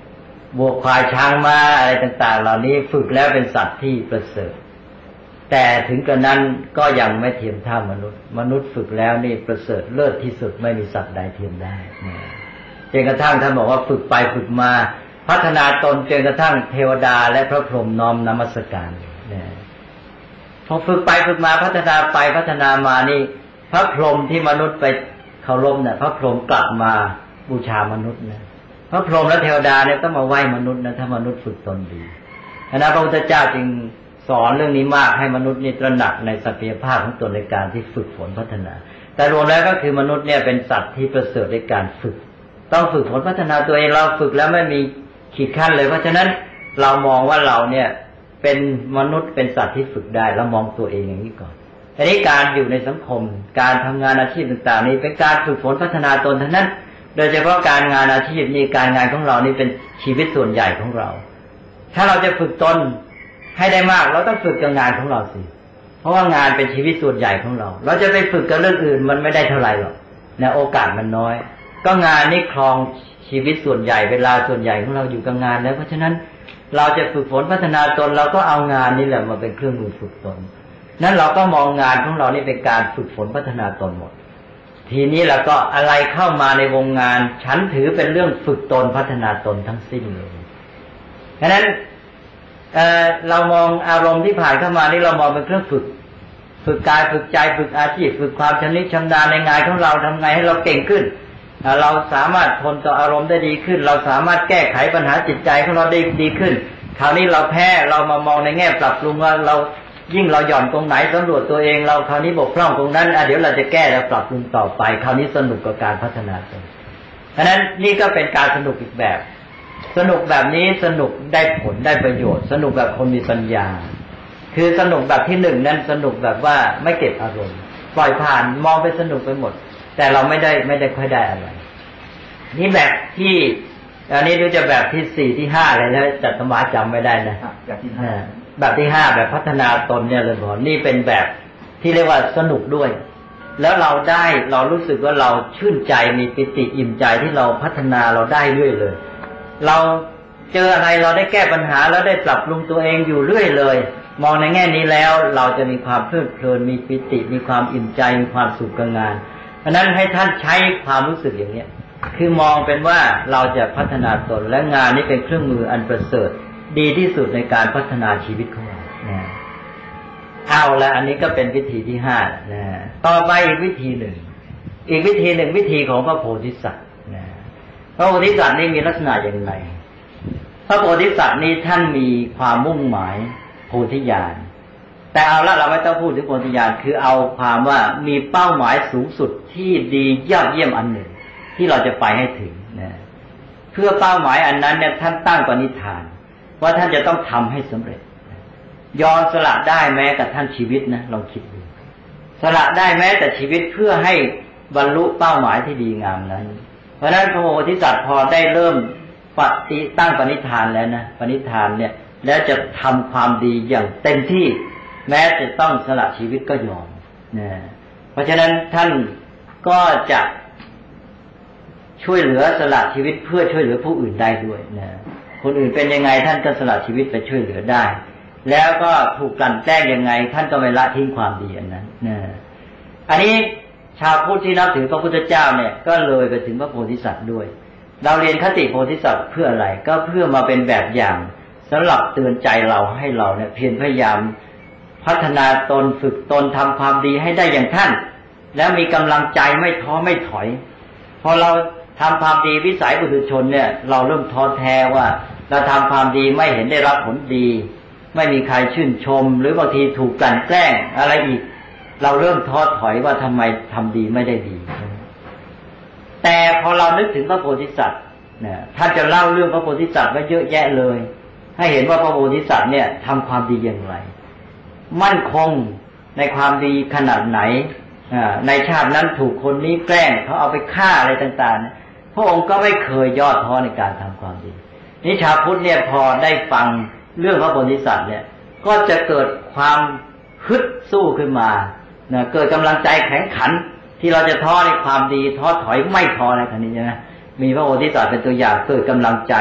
S2: วัวควายช้างม้าอะไรต่างๆเหล่านี้ฝึกแล้วเป็นสัตว์ที่ประเสริฐแต่ถึงกระนั้นก็ยังไม่เทียมเท่ามนุษย์มนุษย์ฝึกแล้วนี่ประเสริฐเลิศที่สุดไม่มีสัตว์ใดเทียมได้จนกระทั่งท่านบอกว่าฝึกไปฝึกมาพัฒนาตนจนกระทั่งเทวดาและพระพรหมน้อมนมัสการพอฝึกไปฝึกมาพัฒนาไปพัฒนามานี่พระพรหมที่มนุษย์ไปเคารพเนี่ยพระพรหมกลับมาบูชามนุษย์นะพระพรหมและเทวดาเนี่ยต้องมาไหว้มนุษย์นะถ้ามนุษย์ฝึกตนดีฉะนั้นพระพุทธเจ้าจึงสอนเรื่องนี้มากให้มนุษย์นี่ตระหนักในศักยภาพของตนในการที่ฝึกฝนพัฒนาแต่รวมแล้วก็คือมนุษย์เนี่ยเป็นสัตว์ที่ประเสริฐในการฝึกต้องฝึกฝนพัฒนาตัวเองเราฝึกแล้วไม่มีขีดขั้นเลยเพราะฉะนั้นเรามองว่าเราเนี่ยเป็นมนุษย์เป็นสัตว์ที่ฝึกได้เรามองตัวเองอย่างนี้ก่อนทีนี้การอยู่ในสังคมการทำงานอาชีพต่างๆนี้เป็นการฝึกฝนพัฒนาตนทั้งนั้นโดยเฉพาะการงานอาชีพนี่การงานของเรานี่เป็นชีวิตส่วนใหญ่ของเราถ้าเราจะฝึกตนให้ได้มากเราต้องฝึกกับงานของเราสิเพราะว่างานเป็นชีวิตส่วนใหญ่ของเราเราจะไปฝึกกับเรื่องอื่นมันไม่ได้เท่าไหร่หรอกนะโอกาสมันน้อยก็งานนี่ครองชีวิตส่วนใหญ่เวลาส่วนใหญ่ของเราอยู่กับงานแล้วเพราะฉะนั้นเราจะฝึกฝนพัฒนาตนเราก็เอางานนี่แหละมาเป็นเครื่องมือฝึกตนนั้นเราก็มองงานของเรานี่เป็นการฝึกฝนพัฒนาตนหมดทีนี้แล้วก็อะไรเข้ามาในวงงานฉันถือเป็นเรื่องฝึกตนพัฒนาตนทั้งสิ้นเลยฉะนั้น เอ่อเรามองอารมณ์ที่ผ่านเข้ามานี่เรามองเป็นเครื่องฝึกฝึกกายฝึกใจฝึกอาชีพฝึกความชำนิชำนาญในงานของเราทำไงให้เราเก่งขึ้นเราสามารถทนต่ออารมณ์ได้ดีขึ้นเราสามารถแก้ไขปัญหาจิตใจของเราได้ดีขึ้นคราวนี้เราแพ้เรามามองในแง่ปรับปรุงว่าเรายิ่งเราหย่อนตรงไหนสำรวจตัวเองเราคราวนี้บกพร่องตรงนั้นอ่ะเดี๋ยวเราจะแก้และปรับปรุงต่อไปคราวนี้สนุกกับการพัฒนาตนเพราะฉะนั้นนี่ก็เป็นการสนุกอีกแบบสนุกแบบนี้สนุกได้ผลได้ประโยชน์สนุกแบบคนมีปัญญาคือสนุกแบบที่หนึ่งนั้นสนุกแบบว่าไม่เก็บอารมณ์ปล่อยผ่านมองไปสนุกไปหมดแต่เราไม่ได้ไม่ได้ค่อยได้อะไรนี่แบบที่อันนี้ดูจะแบบที่สี่ที่ห้าอะไรแล้วจัตมาจำไม่ได้นะแบบที่ห้าแบบที่ห้าแบบพัฒนาตนเนี่ยเลยบอกนี่เป็นแบบที่เรียกว่าสนุกด้วยแล้วเราได้เรารู้สึกว่าเราชื่นใจมีปิติอิ่มใจที่เราพัฒนาเราได้เรื่อยเลยเราเจออะไรเราได้แก้ปัญหาแล้วได้ปรับปรุงตัวเองอยู่เรื่อยเลยมองในแง่นี้แล้วเราจะมีความเพลิดเพลินมีปิติมีความอิ่มใจมีความสุขกับงานเพราะนั้นให้ท่านใช้ความรู้สึกอย่างนี้คือมองเป็นว่าเราจะพัฒนาตนและงานนี้เป็นเครื่องมืออันประเสริฐดีที่สุดในการพัฒนาชีวิตของเรานะเอาละอันนี้ก็เป็นวิธีที่ห้านะต่อไปอีกวิธีหนึ่งอีกวิธีหนึ่งวิธีของพระโพธิสัตว์นะพระโพธิสัตว์นี่มีลักษณะอย่างไรพระโพธิสัตว์นี้ท่านมีความมุ่งหมายโพธิญาณแต่เอาละเราไม่ต้องพูดถึงโพธิญาณคือเอาความว่ามีเป้าหมายสูงสุดที่ดียอดเยี่ยมอันหนึ่งที่เราจะไปให้ถึงนะเพื่อเป้าหมายอันนั้นเนี่ยท่านตั้งปณิธานว่าท่านจะต้องทำให้สำเร็จยอมสละได้แม้แต่ท่านชีวิตนะลองคิดดูสละได้แม้แต่ชีวิตเพื่อให้บรรลุเป้าหมายที่ดีงามนั้นเพราะฉะนั้นพระโพธิสัตว์พอได้เริ่มปฏิตั้งปณิธานแล้วนะปณิธานเนี่ยแล้วจะทำความดีอย่างเต็มที่แม้จะต้องสละชีวิตก็ยอมนะเพราะฉะนั้นท่านก็จะช่วยเหลือสละชีวิตเพื่อช่วยเหลือผู้อื่นได้ด้วยนะคนอื่นเป็นยังไงท่านก็สละชีวิตไปช่วยเหลือได้แล้วก็ถูกกลั่นแกล้งยังไงท่านก็ไม่ละทิ้งความดีอันนั้นนะอันนี้ชาวพุทธที่นับถือพระพุทธเจ้าเนี่ยก็เลยไปถึงพระโพธิสัตว์ด้วยเราเรียนคติโพธิสัตว์เพื่ออะไรก็เพื่อมาเป็นแบบอย่างสำหรับเตือนใจเราให้เราเนี่ยเพียรพยายามพัฒนาตนฝึกตนทำความดีให้ได้อย่างท่านแล้วมีกำลังใจไม่ท้อไม่ถอยพอเราทำความดีวิสัยปุถุชนเนี่ยเราเริ่มท้อแท้ว่าเราทำความดีไม่เห็นได้รับผลดีไม่มีใครชื่นชมหรือบางทีถูกกลั่นแกล้งอะไรอีกเราเริ่มท้อถอยว่าทำไมทำดีไม่ได้ดีแต่พอเรานึกถึงพระโพธิสัตว์เนี่ยท่านจะเล่าเรื่องพระโพธิสัตว์ไว้เยอะแยะเลยให้เห็นว่าพระโพธิสัตว์เนี่ยทำความดีอย่างไรมั่นคงในความดีขนาดไหนในชาตินั้นถูกคนนี้แกล้งเขาเอาไปฆ่าอะไรต่างๆพระองค์ก็ไม่เคยย่อท้อในการทำความดีนี่ชาวพุทธเนี่ยพอได้ฟังเรื่องพระโพธิสัตว์เนี่ยก็จะเกิดความฮึดสู้ขึ้นมานะเกิดกำลังใจแข็งขันที่เราจะท้อในความดีท้อถอยไม่ท้อในขณะนี้นะมีพระโพธิสัตว์เป็นตัวอย่างเกิดกำลังใจ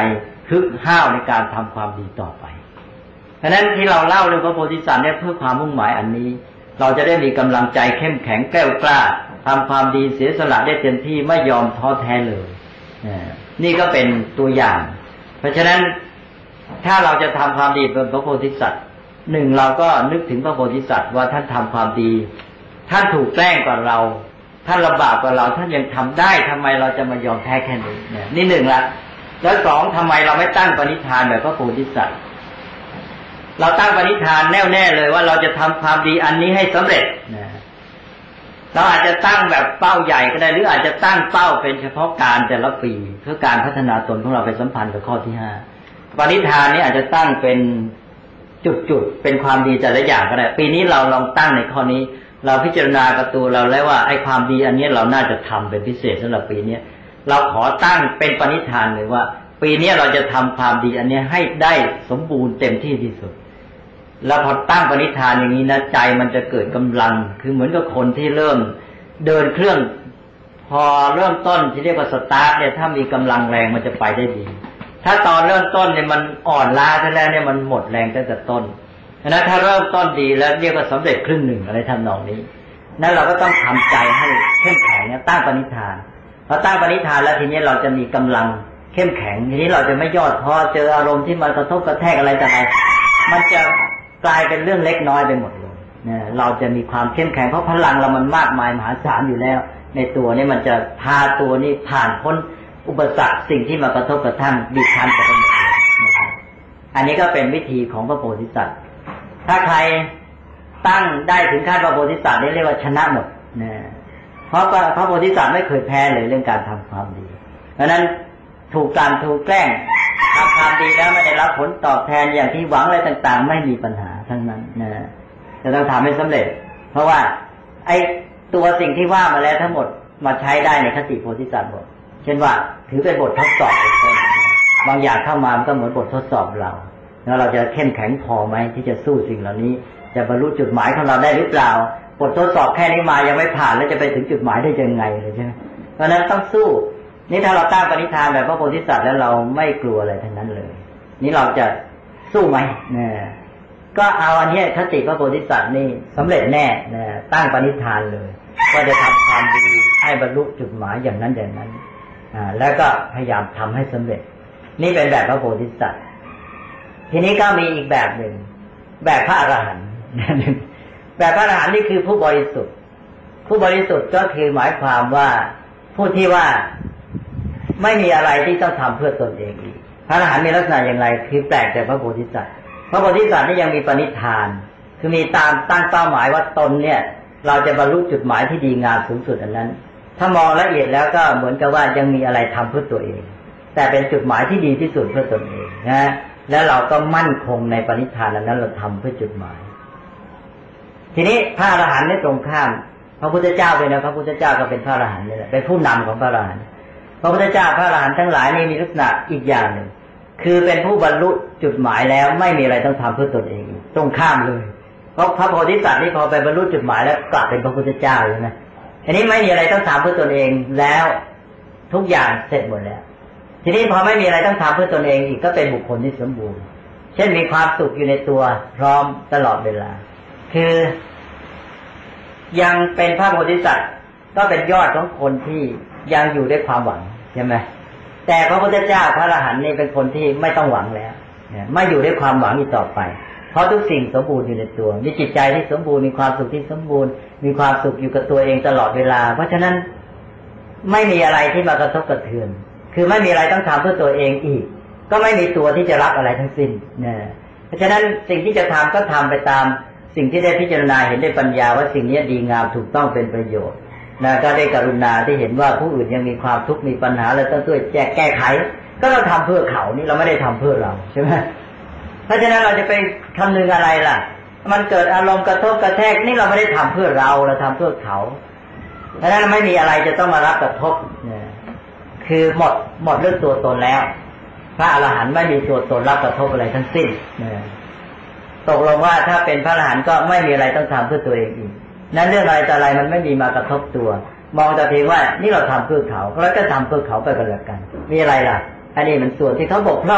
S2: ฮึกห้าวในการทำความดีต่อไปเพราะนั้นที่เราเล่าเรื่องพระโพธิสัตว์เนี่ยเพื่อความมุ่งหมายอันนี้เราจะได้มีกำลังใจเข้มแข็งแกล้วกล้าทำความดีเสียสละได้เต็มที่ไม่ยอมท้อแท้เลยนี่ก็เป็นตัวอย่างเพราะฉะนั้นถ้าเราจะทำความดีเป็นพระโพธิสัตว์หนึ่งเราก็นึกถึงพระโพธิสัตว์ว่าท่านทำความดีท่านถูกแกล้งกว่าเราท่านลำบากกว่าเราท่านยังทำได้ทำไมเราจะมายอมแพ้แค่นี้เนี่ยนี่หนึ่งละแล้วสองทำไมเราไม่ตั้งปณิธานแบบพระโพธิสัตว์เราตั้งปณิธานแน่วแน่เลยว่าเราจะทำความดีอันนี้ให้สำเร็จนะเราอาจจะตั้งแบบเป้าใหญ่ก็ได้หรืออาจจะตั้งเป้าเป็นเฉพาะการแต่ละปีเพื่อการพัฒนาตนของเราไปสัมพันธ์กับข้อที่ห้าปณิธานนี้อาจจะตั้งเป็นจุดๆเป็นความดีแต่ละอย่างก็ได้ปีนี้เราลองตั้งในข้อนี้เราพิจารณากับตัวเราแล้วว่าไอ้ความดีอันนี้เราน่าจะทำเป็นพิเศษสำหรับปีนี้เราขอตั้งเป็นปณิธานเลยว่าปีนี้เราจะทำความดีอันนี้ให้ได้สมบูรณ์เต็มที่ที่สุดแล้วพอตั้งปณิธานอย่างนี้นะใจมันจะเกิดกำลังคือเหมือนกับคนที่เริ่มเดินเครื่องพอเริ่มต้นที่เรียกว่าสตาร์ทเนี่ยถ้ามีกำลังแรงมันจะไปได้ดีถ้าตอนเริ่มต้นเนี่ยมันอ่อนล้าแล้วเนี่ยมันหมดแรงตั้งแต่ต้นนะถ้าเริ่มต้นดีแล้วเรียกว่าสำเร็จครึ่งหนึ่งอะไรทำนองนี้นั่นเราก็ต้องทำใจให้เข้มแข็งเนี่ยตั้งปณิธานพอตั้งปณิธานแล้วทีนี้เราจะมีกำลังเข้มแข็งทีนี้เราจะไม่ย่อท้อเจออารมณ์ที่มันกระทบกระแทกอะไรต่างๆมันจะกลายเป็นเรื่องเล็กน้อยไปหมดเลยเนี่ยเราจะมีความเข้มแข็งเพราะพลังเรามันมากมายมหาศาลอยู่แล้วในตัวนี้มันจะพาตัวนี้ผ่านพ้นอุปสรรคสิ่งที่มากระทบกระทั่งบีบคั้นไปหมดเลยนะครับอันนี้ก็เป็นวิธีของพระโพธิสัตว์ถ้าใครตั้งได้ถึงขั้นพระโพธิสัตว์นี่เรียกว่าชนะหมดนะเพราะพระโพธิสัตว์ไม่เคยแพ้เลยเรื่องการทำความดีเพราะนั้นถูกการถูกแกล้งทำความดีแล้วไม่ได้รับผลตอบแทนอย่างที่หวังอะไรต่างๆไม่มีปัญหาทั้งนั้นนะจะต้องทำให้สำเร็จเพราะว่าไอ้ตัวสิ่งที่ว่ามาแล้วทั้งหมดมาใช้ได้ในคติโพธิสัตว์หมดเช่นว่าถือเป็นบททดสอบเป็นต้นบางอย่างเข้ามามันก็เหมือนบททดสอบเราแล้วเราจะเข้มแข็งพอไหมที่จะสู้สิ่งเหล่านี้จะบรรลุจุดหมายของเราได้หรือเปล่าบททดสอบแค่นี้มายังไม่ผ่านแล้วจะไปถึงจุดหมายได้ยังไงเลยใช่ไหมเพราะฉะนั้นต้องสู้นี่ถ้าเราตั้งปณิธานแบบพระโพธิสัตว์แล้วเราไม่กลัวอะไรทั้งนั้นเลยนี่เราจะสู้ไหมเนี่ยก็เอาอันนี้คติพระโพธิสัตว์นี่สำเร็จแน่เนี่ยตั้งปณิธานเลยก็จะทำความดีให้บรรลุจุดหมายอย่างนั้นอย่างนั้นอ่าแล้วก็พยายามทำให้สำเร็จนี่เป็นแบบพระโพธิสัตว์ทีนี้ก็มีอีกแบบหนึ่งแบบพระอรหันต์แบบพระอรหันต์นี่คือผู้บริสุทธิ์ผู้บริสุทธิ์ก็คือหมายความว่าผู้ที่ว่าไม่มีอะไรที่ต้องทำเพื่อตนเองอีกพระอรหันต์มีลักษณะอย่างไรคือแปลกจากพระโพธิสัตว์พระโพธิสัตว์นี่ยังมีปณิธานคือมีตามตั้งเป้าหมายว่าตนเนี่ยเราจะบรรลุจุดหมายที่ดีงามสูงสุดอันนั้นถ้ามองละเอียดแล้วก็เหมือนกับว่ายังมีอะไรทำเพื่อตัวเองแต่เป็นจุดหมายที่ดีที่สุดเพื่อตนเองนะแล้วเราก็มั่นคงในปณิธานนั้นเราทำเพื่อจุดหมายทีนี้พระอรหันต์นี่ตรงข้ามพระพุทธเจ้าเลยนะพระพุทธเจ้าก็เป็นพระอรหันต์นี่แหละเป็นผู้นำของพระอรหันต์พระพุทธเจ้าพระอรหันต์ทั้งหลายนี่มีลักษณะอีกอย่างหนึ่งคือเป็นผู้บรรลุจุดหมายแล้วไม่มีอะไรต้องทำเพื่อตนเองตรงข้ามเลยเพราะพระโพธิสัตว์นี่พอไปบรรลุจุดหมายแล้วกลับเป็นพระพุทธเจ้าเลยนะอันนี้ไม่มีอะไรต้องทำเพื่อตนเองแล้วทุกอย่างเสร็จหมดแล้วทีนี้พอไม่มีอะไรต้องทำเพื่อตนเองอีกก็เป็นบุคคลที่สมบูรณ์เช่นมีความสุขอยู่ในตัวพร้อมตลอดเวลาคือยังเป็นพระโพธิสัตว์ก็เป็นยอดของคนที่ยังอยู่ด้วยความหวังใช่ไหมแต่พระพุทธเจ้าพระอรหันต์นี่เป็นคนที่ไม่ต้องหวังแล้วไม่อยู่ด้วยความหวังอีกต่อไปเพราะทุกสิ่งสมบูรณ์อยู่ในตัวมีจิตใจที่สมบูรณ์มีความสุขที่สมบูรณ์มีความสุขอยู่กับตัวเองตลอดเวลาเพราะฉะนั้นไม่มีอะไรที่มากระทบกระเทือนคือไม่มีอะไรต้องทำเพื่อตัวเองอีกก็ไม่มีตัวที่จะรับอะไรทั้งสิ้นนะเพราะฉะนั้นสิ่งที่จะทำก็ทำไปตามสิ่งที่ได้พิจารณาเห็นได้ปัญญาว่าสิ่งนี้ดีงามถูกต้องเป็นประโยชน์นะก็ได้กรุณาที่เห็นว่าผู้อื่นยังมีความทุกข์มีปัญหาแล้วต้องช่วยแก้แก้ไขก็เราทำเพื่อเขานี่เราไม่ได้ทำเพื่อเราใช่ไหมเพราะฉะนั้นเราจะไปคำนึงอะไรล่ะมันเกิดอารมณ์กระทบกระแทกนี่เราไม่ได้ทำเพื่อเราเราทำเพื่อเขาเพราะฉะนั้นไม่มีอะไรจะต้องมารับกระทบเนี่ยคือหมดหมดเรื่องตัวตนแล้วพระอรหันต์ไม่มีตัวตนรับกระทบอะไรทั้งสิ้นเนี่ยตกลงว่าถ้าเป็นพระอรหันต์ก็ไม่มีอะไรต้องทำเพื่อตัวเองอีกนั้นเรื่องอะไรแต่อะไรมันไม่มีมากระทบตัวมองแต่เพียงว่านี่เราทำเพื่อเขาแล้วก็ทำเพื่อเขาไปกันแล้วกันมีอะไรล่ะอันนี้มันส่วนที่เขาบกพร่อง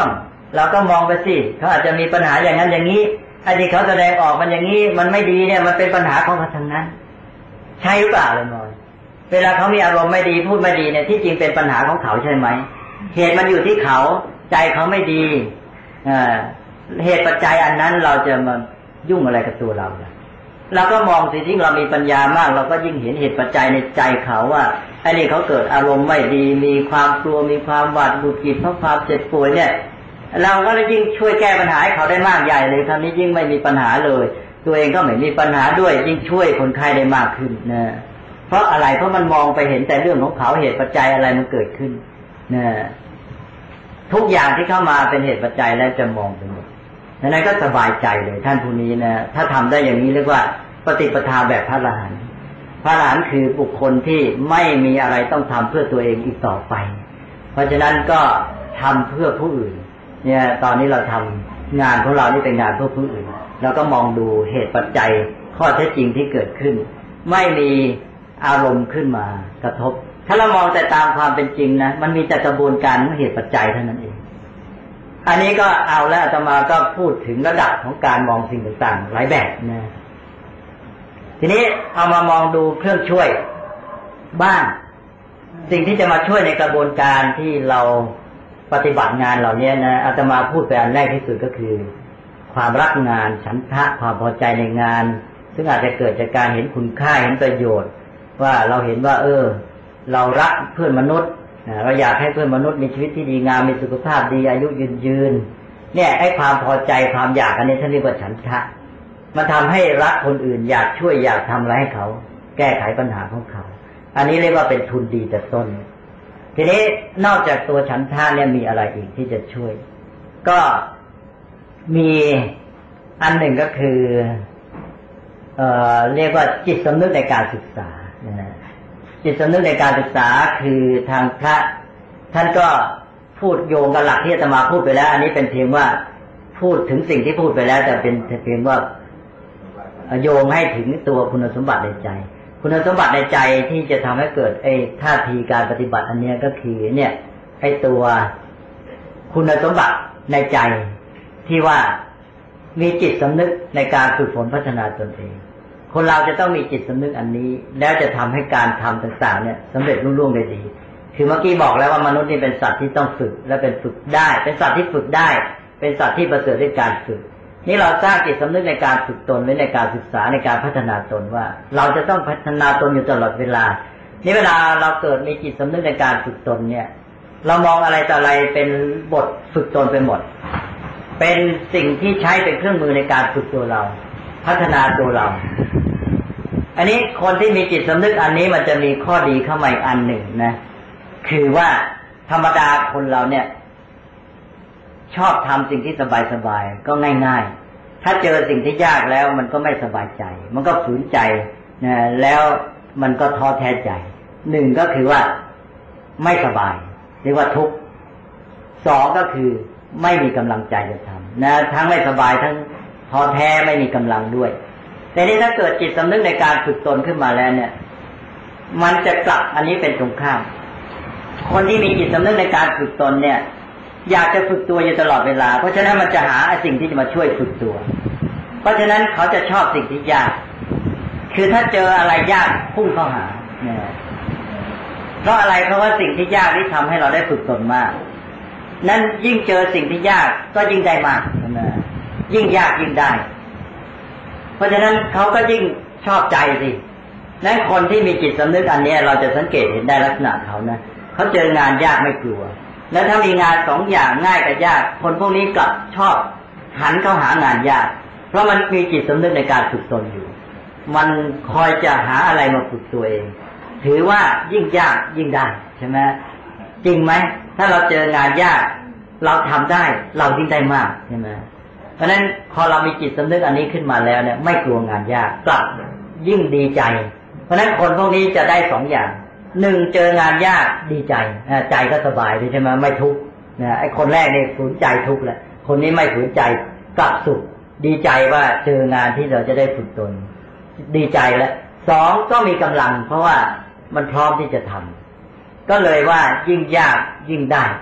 S2: เราก็มองไปสิเขาอาจจะมีปัญหาอย่างนั้นอย่างนี้ไอ้ที่เขาแสดงออกมันอย่างนี้มันไม่ดีเนี่ยมันเป็นปัญหาของเขาทั้งนั้นใช่หรือเปล่าเลยมอยเวลาเขามีอารมณ์ไม่ดีพูดไม่ดีเนี่ยที่จริงเป็นปัญหาของเขาใช่ไหมเหตุมันอยู่ที่เขาใจเขาไม่ดีอ่าเหตุปัจจัยอันนั้นเราจะมายุ่งอะไรกับตัวเราเราก็มองสิที่เรามีปัญญามากเราก็ยิ่งเห็นเหตุปัจจัยในใจเขาว่าไอ้นี่เขาเกิดอารมณ์ไม่ดีมีความกลัวมีความหวาดหงุดหงิดเพราะความเจ็บป่วยเนี่ยเราก็เลยยิ่งช่วยแก้ปัญหาให้เขาได้มากใหญ่เลยคราวนี้ยิ่งไม่มีปัญหาเลยตัวเองก็ไม่มีปัญหาด้วยยิ่งช่วยคนไข้ได้มากขึ้นนะเพราะอะไรเพราะมันมองไปเห็นแต่เรื่องของเขาเหตุปัจจัยอะไรมันเกิดขึ้นนะทุกอย่างที่เข้ามาเป็นเหตุปัจจัยแล้วจะมองไปหมดนั้นก็สบายใจเลยท่านผู้นี้นะถ้าทำได้อย่างนี้เรียกว่าปฏิปทาแบบพระอรหันต์พระอรหันต์คือบุคคลที่ไม่มีอะไรต้องทำเพื่อตัวเองอีกต่อไปเพราะฉะนั้นก็ทำเพื่อผู้อื่นเนี่ยตอนนี้เราทำงานของเรานี่เป็นงานเพื่อผู้อื่นเราก็มองดูเหตุปัจจัยข้อเท็จจริงที่เกิดขึ้นไม่มีอารมณ์ขึ้นมากระทบถ้าเรามองแต่ตามความเป็นจริงนะมันมีแต่กระบวนการของเหตุปัจจัยเท่านั้นเองอันนี้ก็เอาแล้วอาตมาก็พูดถึงระดับของการมองสิ่งต่างๆหลายแบบนะทีนี้เอามามองดูเครื่องช่วยบ้างสิ่งที่จะมาช่วยในกระบวนการที่เราปฏิบัติงานเหล่านี้นะอาตมาพูดไปอันแรกที่สุดก็คือความรักงานฉันทะความพอใจในงานซึ่งอาจจะเกิดจากการเห็นคุณค่าเห็นประโยชน์ว่าเราเห็นว่าเออเรารักเพื่อนมนุษย์เราอยากให้เพื่อนมนุษย์มีชีวิตที่ดีงามมีสุขภาพดีอายุยืนยืนเนี่ยไอ้ความพอใจความอยากอันนี้ท่านเรียกว่าฉันทะมันทำให้รักคนอื่นอยากช่วยอยากทำอะไรให้เขาแก้ไขปัญหาของเขาอันนี้เรียกว่าเป็นทุนดีแต่ต้นทีนี้นอกจากตัวฉันทะเนี่ยมีอะไรอีกที่จะช่วยก็มีอันหนึ่งก็คือเอ่อเรียกว่าจิตสำนึกในการศึกษานะจิตสำนึกในการศึกษาคือทางพระท่านก็พูดโยงกับหลักที่อาตมาพูดไปแล้วอันนี้เป็นเพียงว่าพูดถึงสิ่งที่พูดไปแล้วแต่เป็นเพียงว่าโยงให้ถึงตัวคุณสมบัติในใจคุณสมบัติในใจที่จะทำให้เกิดไอ้ท่าทีการปฏิบัติอันนี้ก็คือเนี่ยไอ้ตัวคุณสมบัติในใจที่ว่ามีจิตสำนึกในการฝึกฝนพัฒนาตนเองคนเราจะต้องมีจิตสำนึกอันนี้แล้วจะทำให้การทำต่างๆเนี่ยสำเร็จรุ่ร่วงได้ดีคือเมื่อกี้บอกแล้วว่ามนุษย์นี่เป็นสัตว์ที่ต้องฝึกและเป็นฝึกได้เป็นสัตว์ที่ฝึกได้เป็นสัตว์ที่ประเสริฐด้วยการฝึกนี่เราสร้างจิตสำนึกในการฝึกตนหรือในการศึกษาในการพัฒนาตนว่าเราจะต้องพัฒนาตนอยู่ตลอดเวลานี่เวลาเราเกิดมีจิตสำนึกในการฝึกตนเนี่ยเรามองอะไรต่ออะไรเป็นบทฝึกตนไปหมดเป็นสิ่งที่ใช้เป็นเครื่องมือในการฝึกตัวเราพัฒนาตัวเราอันนี้คนที่มีจิตสำนึกอันนี้มันจะมีข้อดีเข้ามาอีกอันหนึ่งนะคือว่าธรรมดาคนเราเนี่ยชอบทำสิ่งที่สบายๆก็ง่ายๆถ้าเจอสิ่งที่ยากแล้วมันก็ไม่สบายใจมันก็ฝืนใจนะแล้วมันก็ท้อแท้ใจหนึ่งก็คือว่าไม่สบายเรียกว่าทุกข์สองก็คือไม่มีกำลังใจจะทำนะทั้งไม่สบายทั้งท้อแท้ไม่มีกำลังด้วยแต่นี่ถ้าเกิดจิตสำนึกในการฝึกตนขึ้นมาแล้วเนี่ยมันจะกลับอันนี้เป็นตรงข้ามคนที่มีจิตสำนึกในการฝึกตนเนี่ยอยากจะฝึกตัวอยู่ตลอดเวลาเพราะฉะนั้นมันจะหาสิ่งที่จะมาช่วยฝึกตัวเพราะฉะนั้นเขาจะชอบสิ่งที่ยากคือถ้าเจออะไรยากพุ่งเข้าหาเนี่ยเพราะอะไรเพราะว่าสิ่งที่ยากที่ทำให้เราได้ฝึกตนมากนั้นยิ่งเจอสิ่งที่ยากก็ยิ่งได้มากนะยิ่งยากยิ่งได้เพราะฉะนั้นเขาก็ยิ่งชอบใจสินั้นคนที่มีจิตสำนึกอันนี้เราจะสังเกตเห็นได้ลักษณะเขานะเขาเจองานยากไม่กลัวแล้วถ้ามีงานสองอย่างง่ายกับยากคนพวกนี้กลับชอบหันเข้าหางานยากเพราะมันมีจิตสำนึกในการฝึกตนอยู่มันคอยจะหาอะไรมาฝึกตัวเองถือว่ายิ่งยากยิ่งได้ใช่ไหมจริงไหมถ้าเราเจองานยากเราทำได้เรายิ่งได้มากใช่ไหมเพราะฉะนั้นพอเรามีจิตสำนึกอันนี้ขึ้นมาแล้วเนี่ยไม่กลัวงานยากกลับยิ่งดีใจเพราะฉะนั้นคนพวกนี้จะได้สองอย่างหนึ่งเจองานยากดีใจใจก็สบายใช่ไหมไม่ทุกข์นะไอ้คนแรกเนี่ยฝืนใจทุกข์แหละคนนี้ไม่ฝืนใจกลับสุขดีใจว่าเจองานที่เราจะได้ฝึกตนดีใจแล้วสองก็มีกำลังเพราะว่ามันพร้อมที่จะทำก็เลยว่ายิ่งยากยิ่งได้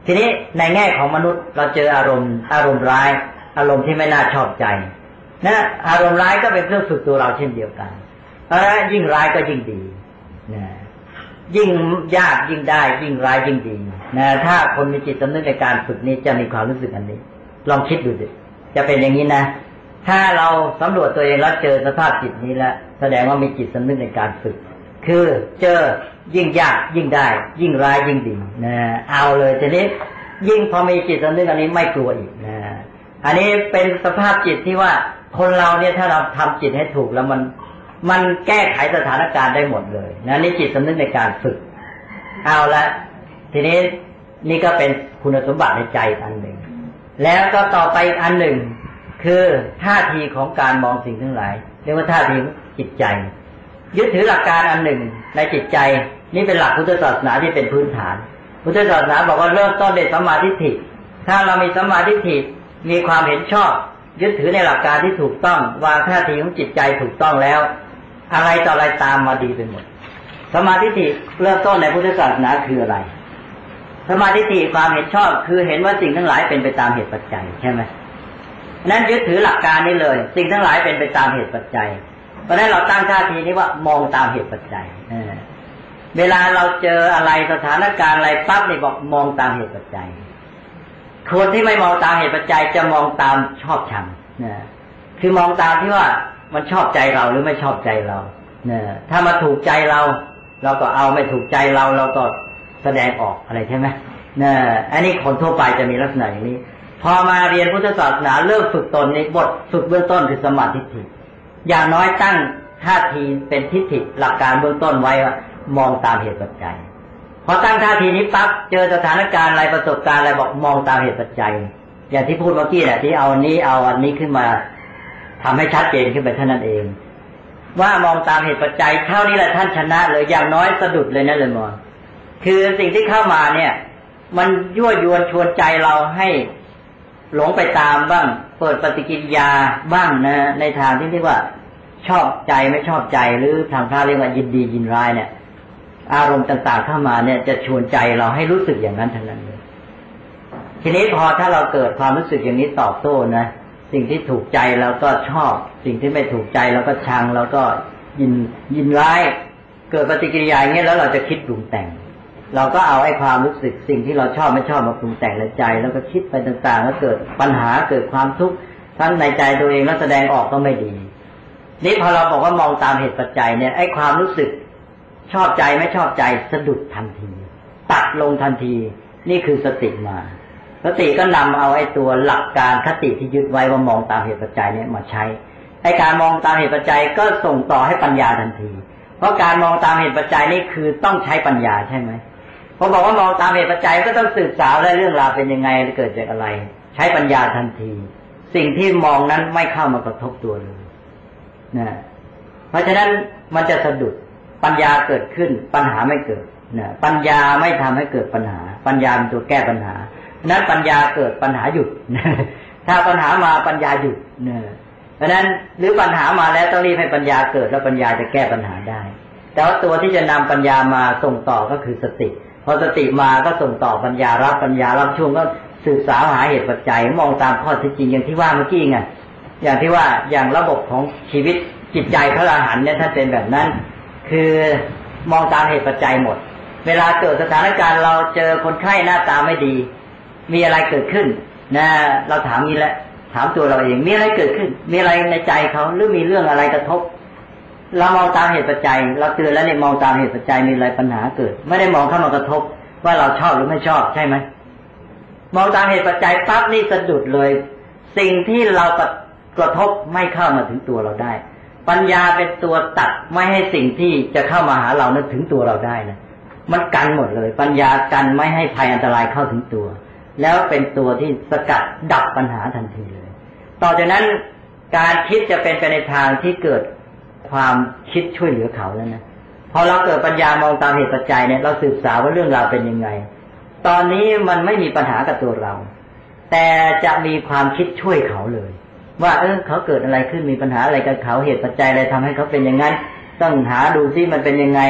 S2: ทีนี้ในแง่ของมนุษย์เราเจออารมณ์อารมณ์ร้ายอารมณ์ที่ไม่น่าชอบใจนะอารมณ์ร้ายก็เป็นเครื่องฝึกตัวเราเช่นเดียวกันเพราะฉะนั้นยิ่งร้ายก็ยิ่งดีนะยิ่งยากยิ่งได้ยิ่งร้ายยิ่งดีนะถ้าคนมีจิตสำนึกในการฝึกนี้จะมีความรู้สึกอันนี้ลองคิดดูดิจะเป็นอย่างนี้นะถ้าเราสำรวจตัวเองแล้วเจอสภาพจิตนี้แล้วแสดงว่ามีจิตสำนึกในการฝึกคือเจอยิ่งยากยิ่งได้ยิ่งร้ายยิ่งดีนะเอาเลยทีนี้ยิ่งพอมีจิตสำนึกอันนี้ไม่กลัวอีกนะอันนี้เป็นสภาพจิตที่ว่าคนเราเนี่ยถ้าเราทำจิตให้ถูกแล้วมันมันแก้ไขสถานการณ์ได้หมดเลยนะนี่จิตสำนึกในการฝึกเอาละทีนี้นี่ก็เป็นคุณสมบัติในใจอันหนึ่งแล้วก็ต่อไปอันหนึ่งคือท่าทีของการมองสิ่งทั้งหลายเรียกว่าท่าทีจิตใจยึดถือหลักการอันหนึ่งในจิตใจนี่เป็นหลักพุทธศาสนาที่เป็นพื้นฐานพุทธศาสนาบอกว่าเริ่มต้นด้วยสัมมาทิฏฐิถ้าเรามีสัมมาทิฏฐิมีความเห็นชอบยึดถือในหลักการที่ถูกต้องวางท่าทีของจิตใจถูกต้องแล้วอะไรต่ออะไรตามมาดีไปหมดสัมมาทิฏฐิเริ่มต้นในพุทธศาสนาคืออะไรสัมมาทิฏฐิความเห็นชอบคือเห็นว่าสิ่งทั้งหลายเป็นไปตามเหตุปัจจัยใช่ไหมนั้นยึดถือหลักการนี้เลยสิ่งทั้งหลายเป็นไปตามเหตุปัจจัยเพราะฉะนั้นเราตั้งท่าทีนี้ว่ามองตามเหตุปัจจัยเวลาเราเจออะไรสถานการณ์อะไรปั๊บนี่บอกมองตามเหตุปัจจัยคนที่ไม่มองตามเหตุปัจจัยจะมองตามชอบชังนะคือมองตามที่ว่ามันชอบใจเราหรือไม่ชอบใจเรานะถ้ามาถูกใจเราเราก็เอาไม่ถูกใจเราเราก็แสดงออกอะไรใช่ไหมนะอันนี้คนทั่วไปจะมีลักษณะอย่างนี้พอมาเรียนพุทธศาสนาเริ่มฝึกตนในบทฝึกเบื้องต้นคือสัมมาทิฏฐิอย่างน้อยตั้งท่าทีเป็นทิฏฐิหลักการเบื้องต้นไว้ว่ามองตามเหตุปัจจัยพอตั้งท่าทีนี้ปั๊บเจอสถานการณ์อะไรประสบการณ์อะไรบอกมองตามเหตุปัจจัยอย่างที่พูดเมื่อกี้แหละที่เอาอันนี้เอาอันนี้ขึ้นมาทำให้ชัดเจนขึ้นไปเท่านั้นเองว่ามองตามเหตุปัจจัยเท่านี้แหละท่านชนะเลยอย่างน้อยสะดุดเลยนะเลยมองคือสิ่งที่เข้ามาเนี่ยมันยั่วยวนชวนใจเราให้หลงไปตามบ้างเปิดปฏิกิริยาบ้างนะในทางที่เรียกว่าชอบใจไม่ชอบใจหรือทางพระเรียกว่ายินดียินร้ายเนี่ยอารมณ์ต่างๆเข้ามาเนี่ยจะชวนใจเราให้รู้สึกอย่างนั้นทั้งนั้นเลยทีนี้พอถ้าเราเกิดความรู้สึกอย่างนี้ตอบโต้นะสิ่งที่ถูกใจเราก็ชอบสิ่งที่ไม่ถูกใจเราก็ชังเราก็ยินยินร้ายเกิดปฏิกิริยาอย่างนี้แล้วเราจะคิดปรุงแต่งเราก็เอาไอ้ความรู้สึกสิ่งที่เราชอบไม่ชอบมาปรุงแต่งในใจแล้วก็คิดไปต่างๆแล้วเกิดปัญหาเกิดความทุกข์ทั้งในใจตัวเองแล้วแสดงออกก็ไม่ดีนี่พอเราบอกว่ามองตามเหตุปัจจัยเนี่ยไอ้ความรู้สึกชอบใจไม่ชอบใจสะดุดทันทีตัดลงทันทีนี่คือสติมาสติก็นำเอาไอ้ตัวหลักการคติที่ยึดไว้ว่ามองตามเหตุปัจจัยเนี่ยมาใช้ไอ้การมองตามเหตุปัจจัยก็ส่งต่อให้ปัญญาทันทีเพราะการมองตามเหตุปัจจัยนี่คือต้องใช้ปัญญาใช่ไหมพอบอกว่ามองตามเหตุปัจจัยก็ต้องสืบสาวและเรื่องราวเป็นยังไงเกิดจากอะไรใช้ปัญญาทันทีสิ่งที่มองนั้นไม่เข้ามากระทบตัวเลยนะเพราะฉะนั้นมันจะสะดุดปัญญาเกิดขึ้นปัญหาไม่เกิดนะปัญญาไม่ทำให้เกิดปัญหาปัญญาเป็นตัวแก้ปัญหานั้นปัญญาเกิดปัญหาหยุดถ้าปัญหามาปัญญาหยุดนะเพราะฉะนั้นหรือปัญหามาแล้วต้องรีบให้ปัญญาเกิดแล้วปัญญาจะแก้ปัญหาได้แต่ว่าตัวที่จะนำปัญญามาส่งต่อก็คือสติพอสติมาก็ส่งต่อปัญญารับปัญญารับช่วงก็สืบสาวหาเหตุปัจจัยมองตามข้อเท็จจริงอย่างที่ว่าเมื่อกี้ไงอย่างที่ว่าอย่างระบบของชีวิตจิตใจพระอรหันต์เนี่ยถ้าเป็นแบบนั้นคือมองตามเหตุปัจจัยหมดเวลาเกิดสถานการณ์เราเจอคนไข้หน้าตาไม่ดีมีอะไรเกิดขึ้นนะเราถามนี้แหละถามตัวเราเองมีอะไรเกิดขึ้นมีอะไรในใจเขาหรือมีเรื่องอะไรกระทบเรามองตามเหตุปัจจัยเราเตือนแล้วเนี่ยมองตามเหตุปัจจัยมีอะไรปัญหาเกิดไม่ได้มองเข้ามากระทบว่าเราชอบหรือไม่ชอบใช่ไหมมองตามเหตุปัจจัยปั๊บนี่สะดุดเลยสิ่งที่เรากระทบไม่เข้ามาถึงตัวเราได้ปัญญาเป็นตัวตัดไม่ให้สิ่งที่จะเข้ามาหาเรานั้นถึงตัวเราได้นะมันกันหมดเลยปัญญากันไม่ให้ภัยอันตรายเข้าถึงตัวแล้วเป็นตัวที่สกัดดับปัญหาทันทีเลยต่อจากนั้นการคิดจะเป็นไปในทางที่เกิดความคิดช่วยเหลือเขาแล้วนะพอเราเกิดปัญญามองตามเหตุปัจจัยเนี่ยเราสืบสาวว่าเรื่องราวเป็นยังไงตอนนี้มันไม่มีปัญหากับตัวเราแต่จะมีความคิดช่วยเขาเลยว่าเออเขาเกิดอะไรขึ้นมีปัญหาอะไรกับเขาเหตุปัจจัยอะไรทำให้เขาเป็นอย่างนั้นต้องหาดูซิมันเป็นยังไง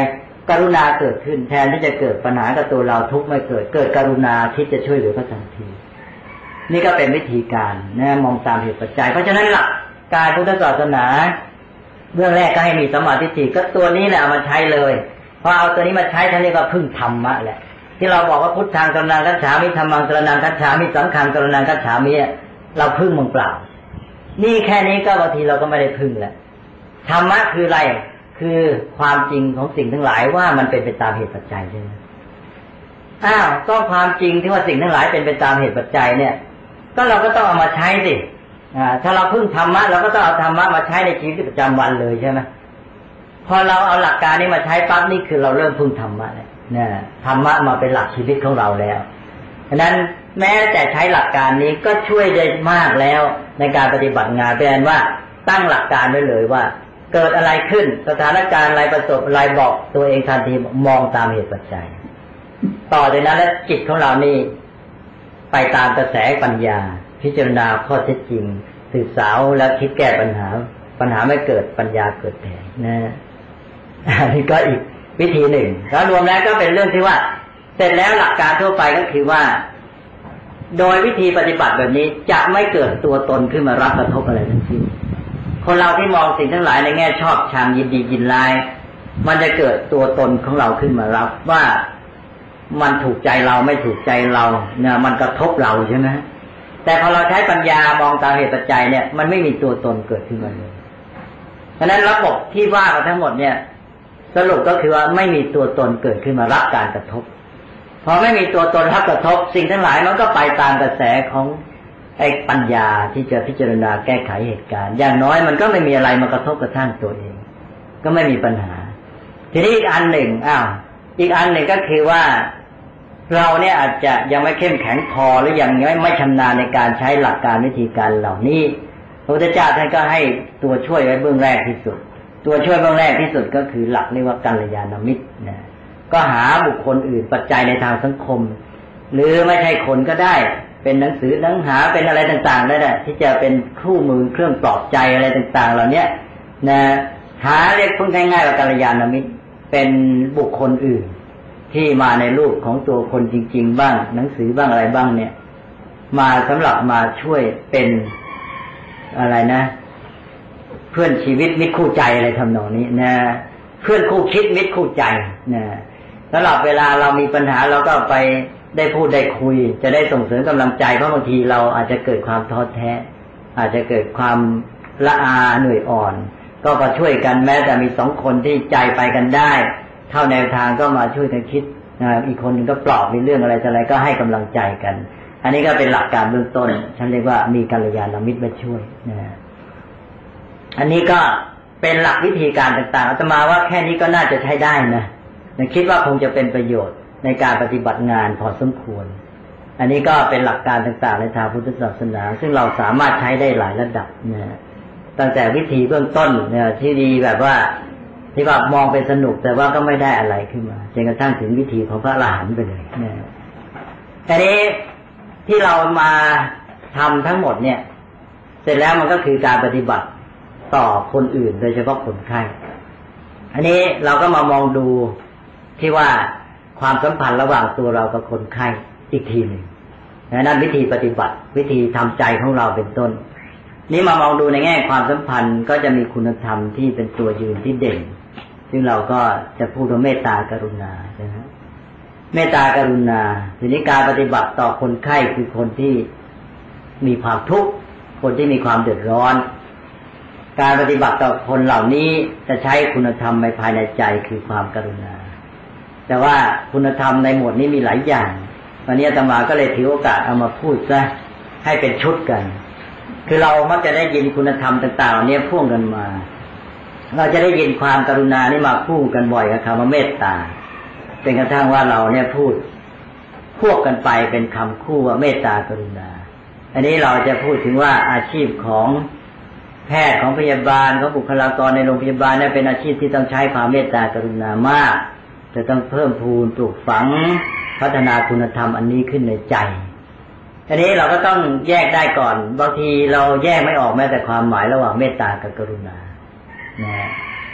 S2: กรุณาเกิดขึ้นแทนที่จะเกิดปัญหากับตัวเราทุกข์ไม่เกิดเกิดกรุณาคิดจะช่วยเหลือก็ทันทีนี่ก็เป็นวิธีการนะมองตามเหตุปัจจัยเพราะฉะนั้นหลักการพุทธศาสนาเบื้องแรกก็ให้มีสัมมาทิฏฐิก็ตัวนี้แหละเอามาใช้เลยพอเอาตัวนี้มาใช้ท่านเรียกว่าพึ่งธรรมะแหละที่เราบอกว่าพุทธังสรณังคัจฉามิธัมมังสรณังคัจฉามิสังฆังสรณังคัจฉามิเราพึ่งมึงเปล่านี่แค่นี้ก็บางทีเราก็ไม่ได้พึ่งแล้วธรรมะคืออะไรคือความจริงของสิ่งทั้งหลายว่ามันเป็นไปตามเหตุปัจจัยใช่ไหมอ้าวก็ความจริงที่ว่าสิ่งทั้งหลายเป็นไปตามเหตุปัจจัยเนี่ยก็เราก็ต้องเอามาใช้สิอ่าถ้าเราพึ่งธรรมะเราก็ต้องเอาธรรมะมาใช้ในชีวิตประจำวันเลยใช่ไหมพอเราเอาหลักการนี้มาใช้ปั๊บนี่คือเราเริ่มพึ่งธรรมะแล้วเนี่ยธรรมะมาเป็นหลักชีวิตของเราแล้วฉะนั้นแม้แต่ใช้หลักการนี้ก็ช่วยได้มากแล้วในการปฏิบัติงานเป็นว่าตั้งหลักการไว้เลยว่าเกิดอะไรขึ้นสถานการณ์อะไรประสบอะไรบอกตัวเองทันทีมองตามเหตุปัจจัยต่อจากนั้นแล้วจิตของเรานี่ไปตามกระแสปัญญาพิจารณาข้อเท็จจริงศึกษาแล้วคิดแก้ปัญหาปัญหาไม่เกิดปัญญาเกิดแทนนะอันนี้ก็อีกวิธีหนึ่งแล้วรวมแล้วก็เป็นเรื่องที่ว่าเสร็จแล้วหลักการทั่วไปก็คือว่าโดยวิธีปฏิบัติแบบนี้จะไม่เกิดตัวตนขึ้นมารับกระทบอะไรทั้งสิ้นคนเราที่มองสิ่งทั้งหลายในแง่ชอบชังยินดียินร้ายมันจะเกิดตัวตนของเราขึ้นมารับว่ามันถูกใจเราไม่ถูกใจเราเนี่ยมันกระทบเราใช่ไหมแต่พอเราใช้ปัญญามองตามเหตุปัจจัยเนี่ยมันไม่มีตัวตนเกิดขึ้นมาเลยเพราะนั้นระบบที่ว่ากันทั้งหมดเนี่ยสรุปก็คือว่าไม่มีตัวตนเกิดขึ้นมารับการกระทบพอไม่มีตัวตนรับกระทบสิ่งทั้งหลายมันก็ไปตามกระแสของไอ้ปัญญาที่จะพิจารณาแก้ไขเหตุการณ์อย่างน้อยมันก็ไม่มีอะไรมากระทบกระทั่งตัวเองก็ไม่มีปัญหาทีนี้อีกอันหนึ่งอ้าวอีกอันหนึ่งก็คือว่าเราเนี่ยอาจจะยังไม่เข้มแข็งพอหรือยังไม่ชำนาญในการใช้หลักการวิธีการเหล่านี้พระพุทธเจ้าท่านก็ให้ตัวช่วยไว้เบื้องแรกที่สุดตัวช่วยเบื้องแรกที่สุดก็คือหลักเรียกว่ากัลยาณมิตรนะก็หาบุคคลอื่นปัจจัยในทางสังคมหรือไม่ใช่คนก็ได้เป็นหนังสือหนังหาเป็นอะไรต่างๆได้แหละที่จะเป็นคู่มือเครื่องปลอบใจอะไรต่างๆเหล่านี้นะหาเรียกพูดง่ายๆว่ากัลยาณมิตรเป็นบุคคลอื่นที่มาในรูปของตัวคนจริงๆบ้างหนังสือบ้างอะไรบ้างเนี่ยมาสำหรับมาช่วยเป็นอะไรนะเพื่อนชีวิตมิตรคู่ใจอะไรทำนองนี้นะเพื่อนคู่คิดมิตรคู่ใจนะสำหรับเวลาเรามีปัญหาเราก็ไปได้พูดได้คุยจะได้ส่งเสริมกำลังใจเพราะบางทีเราอาจจะเกิดความท้อแท้อาจจะเกิดความละอาเหนื่อยอ่อนก็มาช่วยกันแม้แต่มีสองคนที่ใจไปกันได้เท่าแนวทางก็มาช่วยกันคิดนะอีกคนนึงก็ปลอบในเรื่องอะไรอะไรก็ให้กำลังใจกันอันนี้ก็เป็นหลักการเบื้องต้นฉันเรียกว่ามีกัลยาณมิตรมาช่วยนะอันนี้ก็เป็นหลักวิธีการต่างๆอาตมาว่าแค่นี้ก็น่าจะใช้ได้นะคิดว่าคงจะเป็นประโยชน์ในการปฏิบัติงานพอสมควรอันนี้ก็เป็นหลักการต่างๆในทางพุทธศาสนาซึ่งเราสามารถใช้ได้หลายระดับนะตั้งแต่วิธีเบื้องต้นเนี่ยที่ดีแบบว่าที่ว่ามองเป็นสนุกแต่ว่าก็ไม่ได้อะไรขึ้นมาจนกระทั่งถึงวิธีของพระอรหันต์ไปเลยนะแต่นี้ที่เรามาทำทั้งหมดเนี่ยเสร็จแล้วมันก็คือการปฏิบัติต่อคนอื่นโดยเฉพาะคนไข้อันนี้เราก็มามองดูที่ว่าความสัมพันธ์ระหว่างตัวเรากับคนไข้อีกทีหนึ่งนั่นวิธีปฏิบัติวิธีทำใจของเราเป็นต้นนี้มามองดูในแง่ความสัมพันธ์ก็จะมีคุณธรรมที่เป็นตัวยืนที่เด่นซึ่งเราก็จะพูดว่าเมตตากรุณานะฮะเมตตากรุณาทีนี้การปฏิบัติต่อคนไข้คือคนที่มีความทุกข์คนที่มีความเดือดร้อนการปฏิบัติต่อคนเหล่านี้จะใช้คุณธรรมในภายในใจคือความกรุณาแต่ว่าคุณธรรมในหมวดนี้มีหลายอย่างวันนี้อาตมาก็เลยถือโอกาสเอามาพูดซะให้เป็นชุดกันคือเรามักจะได้ยินคุณธรรมต่างๆเนี่ยพ่วงกันมาเราจะได้ยินความกรุณานี่มาคู่กันบ่อยกับคำว่าเมตตาเป็นกระทั่งว่าเราเนี่ยพูดควบกันไปเป็นคำคู่ว่าเมตตากรุณาอันนี้เราจะพูดถึงว่าอาชีพของแพทย์ของพยาบาลของบุคลากรในโรงพยาบาลเนี่ยเป็นอาชีพที่ต้องใช้ความเมตตากรุณามากจะต้องเพิ่มพูนปลูกฝังพัฒนาคุณธรรมอันนี้ขึ้นในใจอันนี้เราก็ต้องแยกได้ก่อนบางทีเราแยกไม่ออกแม้แต่ความหมายระหว่างเมตตากับกรุณานะ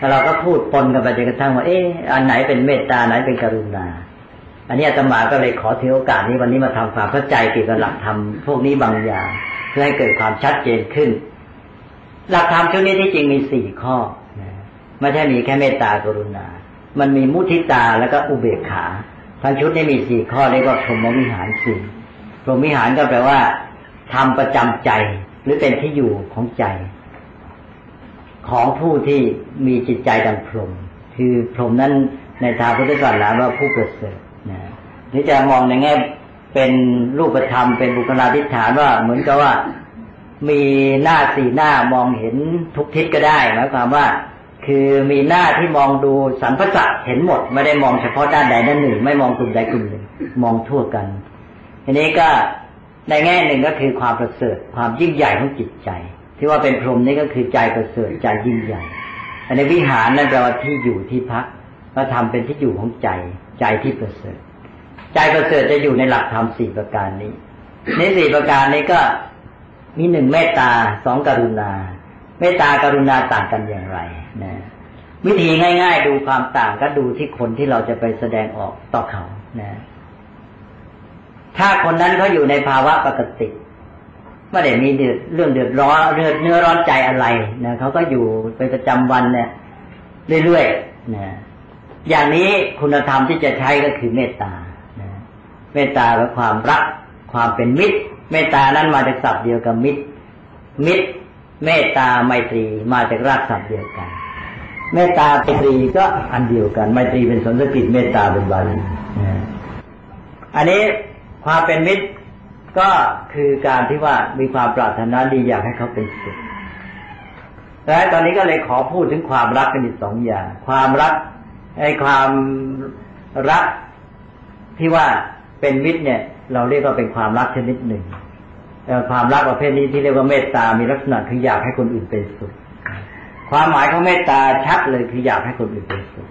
S2: แล้วเราก็พูดปนกันไปจนกระทั่งว่าเอ๊ะอันไหนเป็นเมตตาไหนเป็นกรุณาอันนี้อาตมาก็เลยขอถือโอกาสนี้วันนี้มาทำความเข้าใจเกี่ยวกับหลักธรรมพวกนี้บางอย่างเพื่อให้เกิดความชัดเจนขึ้นหลักธรรมชุดนี้ที่จริงมีสี่ข้อไม่ใช่มีแค่เมตตากรุณามันมีมุทิตาแล้วก็อุเบกขาทั้งชุดนี้มีสี่ข้อเรียกว่าพรหมวิหารสี่พรหมวิหารก็แปลว่าทำประจำใจหรือเป็นที่อยู่ของใจของผู้ที่มีจิตใจดังพรหมคือพรหมนั้นในทางพุทธศาสนาว่าผู้ประเสริฐนะนี่จะมองในแง่เป็นรูปธรรมเป็นบุคลาธิฐานว่าเหมือนกับว่ามีหน้าสี่หน้ามองเห็นทุกทิศก็ได้หมายความว่าคือมีหน้าที่มองดูสรรพสัตว์เห็นหมดไม่ได้มองเฉพาะด้านใดด้านหนึ่งไม่มองกลุ่มใดกลุ่มหนึ่งมองทั่วกันทีนี้ก็ในแง่หนึ่งก็คือความประเสริฐความยิ่งใหญ่ของจิตใจที่ว่าเป็นพรหมนี่ก็คือใจประเสริฐใจยิ่งใหญ่อันในวิหารนั่นแปลว่าที่อยู่ที่พักก็ทำเป็นที่อยู่ของใจใจที่ประเสริฐใจประเสริฐจะอยู่ในหลักธรรมสี่ประการนี้ในสี่ประการนี้ก็มีหนึ่งเมตตาสองกรุณาเมตตากรุณาต่างกันอย่างไรนะวิธีง่ายๆดูความต่างก็ดูที่คนที่เราจะไปแสดงออกต่อเขานะถ้าคนนั้นเขาอยู่ในภาวะปกติไม่ได้มีเรื่องเดือดร้อนเรื่องเนื้อร้อนใจอะไรนะเขาก็อยู่เป็นประจำวันเนี่ยเรื่อยๆนะอย่างนี้คุณธรรมที่จะใช้ก็คือเมตตานะเมตตาและความรักความเป็นมิตรเมตตานั้นมาจากศัพท์เดียวกับมิตรมิตรเมตตาไมตรีมาจากรากศัพท์เดียวกันเมตตาไมตรีก็อันเดียวกันไมตรีเป็นสันสกฤตเมตตาเป็นบาลีนะอันนี้ความเป็นมิตรก็คือการที่ว่ามีความปรารถนาดีอยากให้เขาเป็นสุขแต่ตอนนี้ก็เลยขอพูดถึงความรักกันอีกสองอย่างความรักไอ้ความรักที่ว่าเป็นมิตรเนี่ยเราเรียกว่าเป็นความรักชนิดหนึ่งความรักประเภทนี้ที่เรียกว่าเมตตามีลักษณะคืออยากให้คนอื่นเป็นสุขความหมายของเมตตาชัดเลยคืออยากให้คนอื่นเป็นสุข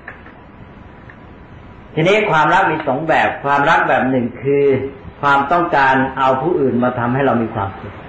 S2: ทีนี้ความรักมีสองแบบความรักแบบหนึ่งคือความต้องการเอาผู้อื่นมาทำให้เรามีความสุข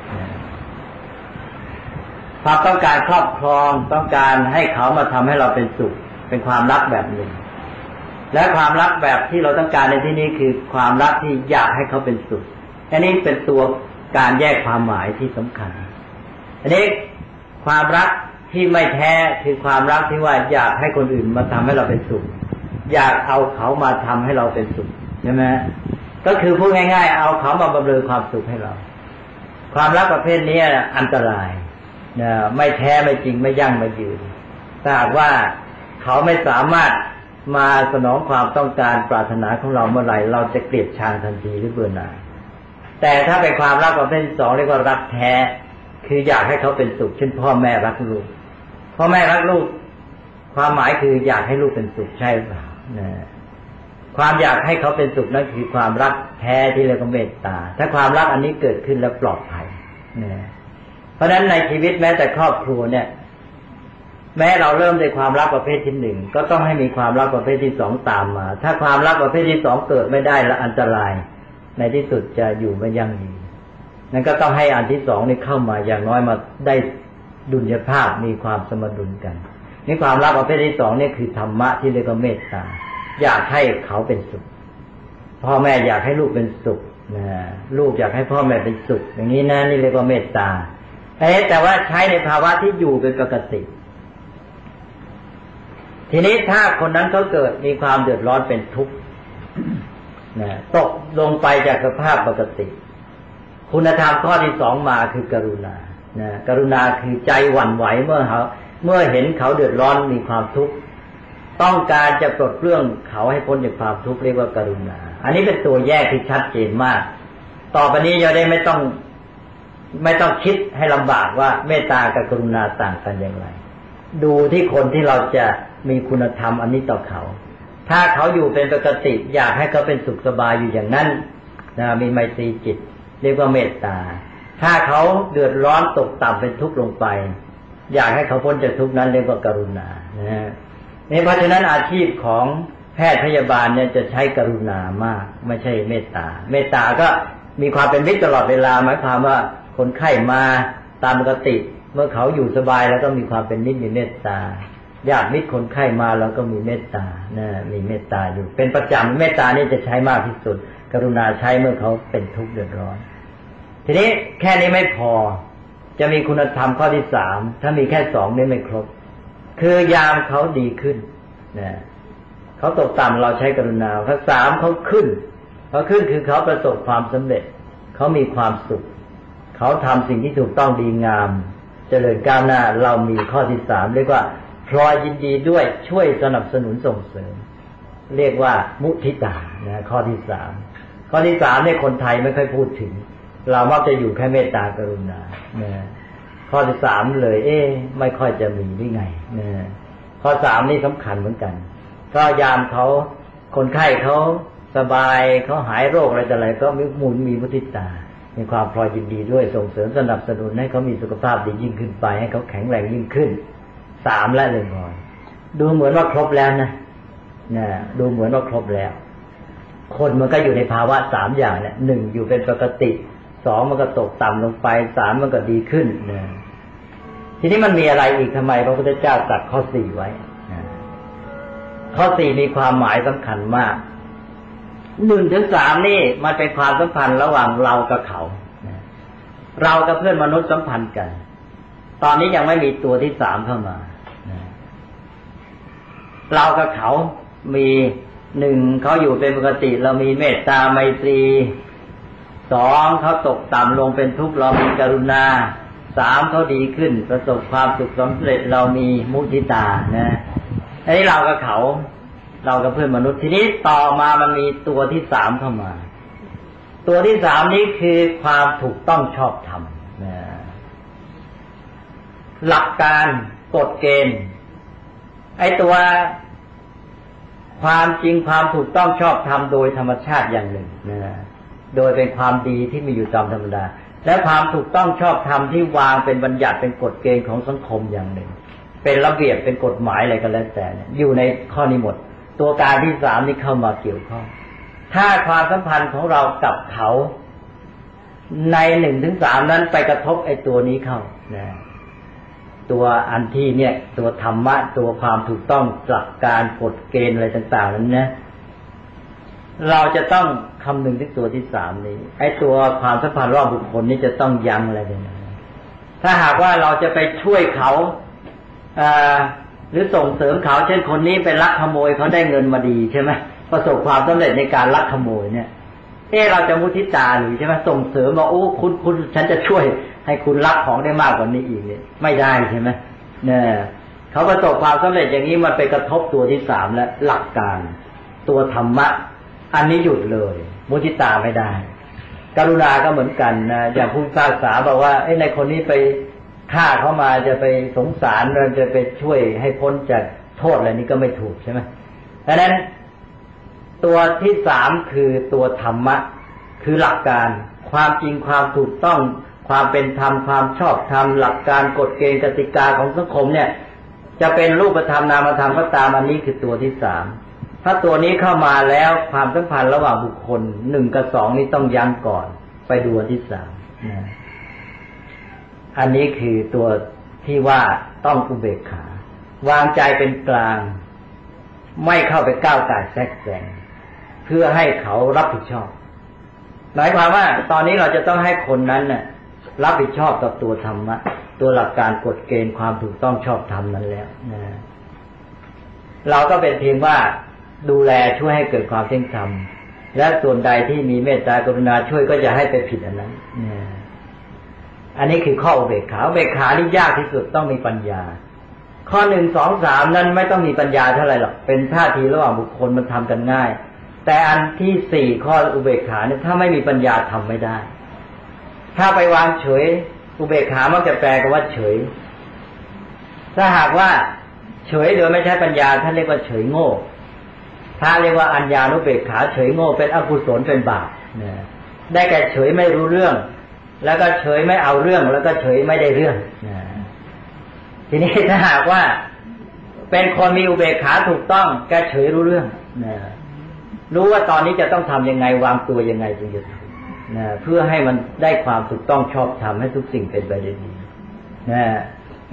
S2: ความต้องการครอบครองต้องการให้เขามาทำให้เราเป็นสุขเป็นความรักแบบหนึ่งและความรักแบบที่เราต้องการในที่นี้คือความรักที่อยากให้เขาเป็นสุขอันนี้เป็นตัวการแยกความหมายที่สำคัญอันนี้ความรักที่ไม่แท้คือความรักที่ว่าอยากให้คนอื่นมาทำให้เราเป็นสุขอยากเอาเขามาทำให้เราเป็นสุขใช่ไหมก็คือพูดง่ายๆเอาเขามาบำเรอความสุขให้เราความรักประเภทนี้อันตรายนะไม่แท้ไม่จริงไม่ยั่งไม่ยืนถ้าหากว่าเขาไม่สามารถมาสนองความต้องการปรารถนาของเราเมื่อไหร่เราจะเกลียดชังทันทีหรือเบื่อหน่ายแต่ถ้าเป็นความรักประเภทสองเรียกว่ารักแท้คืออยากให้เขาเป็นสุขเช่นพ่อแม่รักลูกพ่อแม่รักลูกความหมายคืออยากให้ลูกเป็นสุขใช่เปล่านะความอยากให้เขาเป็นสุขนั่นคือความรักแท้ที่เรียกว่าเมตตาถ้าความรักอันนี้เกิดขึ้นแล้วปลอดภัยนะเพราะฉะนั้นในชีวิตแม้แต่ครอบครัวเนี่ยแม้เราเริ่มด้วยความรักประเภทที่หนึ่งก็ต้องให้มีความรักประเภทที่สองตามมาถ้าความรักประเภทที่สองเกิดไม่ได้และอันตรายในที่สุดจะอยู่ไม่ยั่งยืนนั่นก็ต้องให้อันที่สองนี่เข้ามาอย่างน้อยมาได้ดุลยภาพมีความสมดุลกันนี่ความรักประเภทที่สองนี่คือธรรมะที่เรียกว่าเมตตาอยากให้เขาเป็นสุขพ่อแม่อยากให้ลูกเป็นสุขนะลูกอยากให้พ่อแม่เป็นสุขอย่างนี้นะนี่เรียกว่าเมตตาแต่ว่าใช้ในภาวะที่อยู่เป็นปกติทีนี้ถ้าคนนั้นเขาเกิดมีความเดือดร้อนเป็นทุกข์นะตกลงไปจากสภาพปกติคุณธรรมข้อที่สองมาคือกรุณานะกรุณาคือใจหวั่นไหวเมื่อเขาเมื่อเห็นเขาเดือดร้อนมีความทุกข์ต้องการจะปลดเปลื้องเขาให้พ้นจากความทุกข์เรียกว่ากรุณาอันนี้เป็นตัวแยกที่ชัดเจนมากต่อไปนี้จะได้ไม่ต้องไม่ต้องคิดให้ลำบากว่าเมตตากับกรุณาต่างกันอย่างไรดูที่คนที่เราจะมีคุณธรรมอันนี้ต่อเขาถ้าเขาอยู่เป็นปกติอยากให้เขาเป็นสุขสบายอยู่อย่างนั้นนะมีไมตรีจิตเรียกว่าเมตตาถ้าเขาเดือดร้อนตกต่ำเป็นทุกข์ลงไปอยากให้เขาพ้นจากทุกข์นั้นเรียกว่ากรุณานะนี่เพราะฉะนั้นอาชีพของแพทย์พยาบาลเนี่ยจะใช้กรุณามากไม่ใช่เมตตาเมตตาก็มีความเป็นมิตรตลอดเวลาหมายความว่าคนไข้มาตามปกติเมื่อเขาอยู่สบายแล้วก็มีความเป็นมิตรมีเมตตาญาติมิตรคนไข้มาเราก็มีเมตตานะมีเมตตาอยู่เป็นประจำเมตตานี่จะใช้มากที่สุดกรุณาใช้เมื่อเขาเป็นทุกข์เดือดร้อนทีนี้แค่นี้ไม่พอจะมีคุณธรรมข้อที่สามถ้ามีแค่สองนี่ไม่ครบคือยามเขาดีขึ้นนะเขาตกต่ำเราใช้กรุณาถ้าสามเขาขึ้นเขาขึ้นคือเขาประสบความสำเร็จเขามีความสุขเขาทำสิ่งที่ถูกต้องดีงามเจริญก้าวหน้าเรามีข้อที่สามเรียกว่าพลอยยินดีด้วยช่วยสนับสนุนส่งเสริมเรียกว่ามุทิตานะข้อที่สามข้อที่สามเนี่ยคนไทยไม่ค่อยพูดถึงเรามักจะอยู่แค่เมตตากรุณานะข้อที่สามเลยเอ๊ะไม่ค่อยจะมีได้ไงนะข้อสามนี่สำคัญเหมือนกันก็ยามเขาคนไข้เขาสบายเขาหายโรคอะไรแต่อะไรก็มีมูลมีมุทิตามีความพลอยยินดีด้วยส่งเสริมสนับสนุนให้เขามีสุขภาพดียิ่งขึ้นไปให้เขาแข็งแรงยิ่งขึ้นสามและเลยพอดูเหมือนว่าครบแล้วนะนะดูเหมือนว่าครบแล้วคนมันก็อยู่ในภาวะสามอย่างเนี่ยหนึ่งอยู่เป็นปกติสองมันก็ตกต่ำลงไปสามมันก็ดีขึ้นนะทีนี้มันมีอะไรอีกทำไมพระพุทธเจ้าตัดข้อสี่ไว้นะข้อสี่มีความหมายสำคัญมากหนึ่งถึงสามนี่มันเป็นความสัมพันธ์ระหว่างเรากับเขานะเรากับเพื่อนมนุษย์สัมพันธ์กันตอนนี้ยังไม่มีตัวที่สามเข้ามานะเรากับเขามีหนึ่งเขาอยู่เป็นปกติเรามีเมตตาไมตรีสองเขาตกต่ำลงเป็นทุกข์เรามีกรุณาสามเขาดีขึ้นประสบความสุขสำเร็จเรามีมุทิตานะอันนี้เรากับเขาเรากับเพื่อนมนุษย์ทีนี้ต่อมามันมีตัวที่สามเข้ามาตัวที่สามนี้คือความถูกต้องชอบธรรมนะหลักการกฎเกณฑ์ไอ้ตัวความจริงความถูกต้องชอบธรรมโดยธรรมชาติอย่างหนึ่งนะโดยเป็นความดีที่มีอยู่ตามธรรมดาและความถูกต้องชอบธรรมที่วางเป็นบัญญัติเป็นกฎเกณฑ์ของสังคมอย่างหนึ่งเป็นระเบียบเป็นกฎหมายอะไรก็แล้วแต่เนี่ยอยู่ในข้อนี้หมดตัวการที่สามนี่เข้ามาเกี่ยวข้องถ้าความสัมพันธ์ของเรากับเขาในหนึ่งถึงสามนั้นไปกระทบไอ้ตัวนี้เข้านะตัวอันที่เนี่ยตัวธรรมะตัวความถูกต้องหลักการกฎเกณฑ์อะไรต่างๆนั้นนะเราจะต้องคำนึงที่ตัวที่สามนี้ไอ้ตัวความสัมพันธ์ระหว่างบุคคลนี้จะต้องยั้งอะไรเนี่ยถ้าหากว่าเราจะไปช่วยเขาอ่าหรือส่งเสริมเขาเช่นคนนี้ไปลักขโมยเขาได้เงินมาดีใช่ไหมประสบความสำเร็จในการลักขโมยเนี่ยเอ๊ะเราจะมุทิตาหรือใช่ไหมส่งเสริมว่าโอ้คุณคุณฉันจะช่วยให้คุณลักของได้มากกว่านี้อีกเนี่ยไม่ได้ใช่ไหมเนี่ยเขาประสบความสำเร็จอย่างนี้มันไปกระทบตัวที่สามและหลักการตัวธรรมะอันนี้หยุดเลยมุทิตาไม่ได้กรุณาก็เหมือนกันนะอย่างผู้พิพากษาบอกว่าไอ้ในคนนี้ไปฆ่าเขามาจะไปสงสารเราจะไปช่วยให้พ้นจากโทษอะไรนี้ก็ไม่ถูกใช่ไหมเพราะฉะนั้นตัวที่สามคือตัวธรรมะคือหลักการความจริงความถูกต้องความเป็นธรรมความชอบธรรมหลักการกฎเกณฑ์กติกาของสังคมเนี่ยจะเป็นรูปธรรมนามธรรมก็ตามอันนี้คือตัวที่สามถ้าตัวนี้เข้ามาแล้วความสัมพันธ์ระหว่างบุคคลหนึ่งกับสองนี้ต้องยั้งก่อนไปดูอันที่สามนะอันนี้คือตัวที่ว่าต้องอุเบกขาวางใจเป็นกลางไม่เข้าไปก้าวก่ายแทรกแซงเพื่อให้เขารับผิดชอบหมายความว่าตอนนี้เราจะต้องให้คนนั้นน่ะรับผิดชอบกับตัวธรรมะตัวหลักการกฎเกณฑ์ความถูกต้องชอบธรรมนั้นแล้วนะเราก็เป็นเพียงว่าดูแลช่วยให้เกิดความเที่ยงธรรมและส่วนใดที่มีเมตตากรุณาช่วยก็จะให้ไปผิดอันนั้นนะอันนี้คือข้ออุเบกขาอุเบกขานี่ยากที่สุดต้องมีปัญญาข้อหนึ่งสองสามนั้นไม่ต้องมีปัญญาเท่าไหร่หรอกเป็นท่าทีระหว่างบุคคลมันทำกันง่ายแต่อันที่สี่ข้ออุเบกขาเนี่ยถ้าไม่มีปัญญาทำไม่ได้ถ้าไปวางเฉยอุเบกขามักจะแปลกันว่าเฉยถ้าหากว่าเฉยโดยไม่ใช้ปัญญาท่านเรียกว่าเฉยโง่ถ้าเรียกว่าอัญญานุเบกขาเฉยโง่เป็นอกุศลเป็นบาปเนี่ยได้แก่เฉยไม่รู้เรื่องแล้วก็เฉยไม่เอาเรื่องแล้วก็เฉยไม่ได้เรื่องทีนี้ถ้าหากว่าเป็นคนมีอุเบกขาถูกต้องแกเฉยรู้เรื่องรู้ว่าตอนนี้จะต้องทำยังไงวางตัวยังไงจึงจะถูกเพื่อให้มันได้ความถูกต้องชอบธรรมให้ทุกสิ่งเป็นไปได้ดี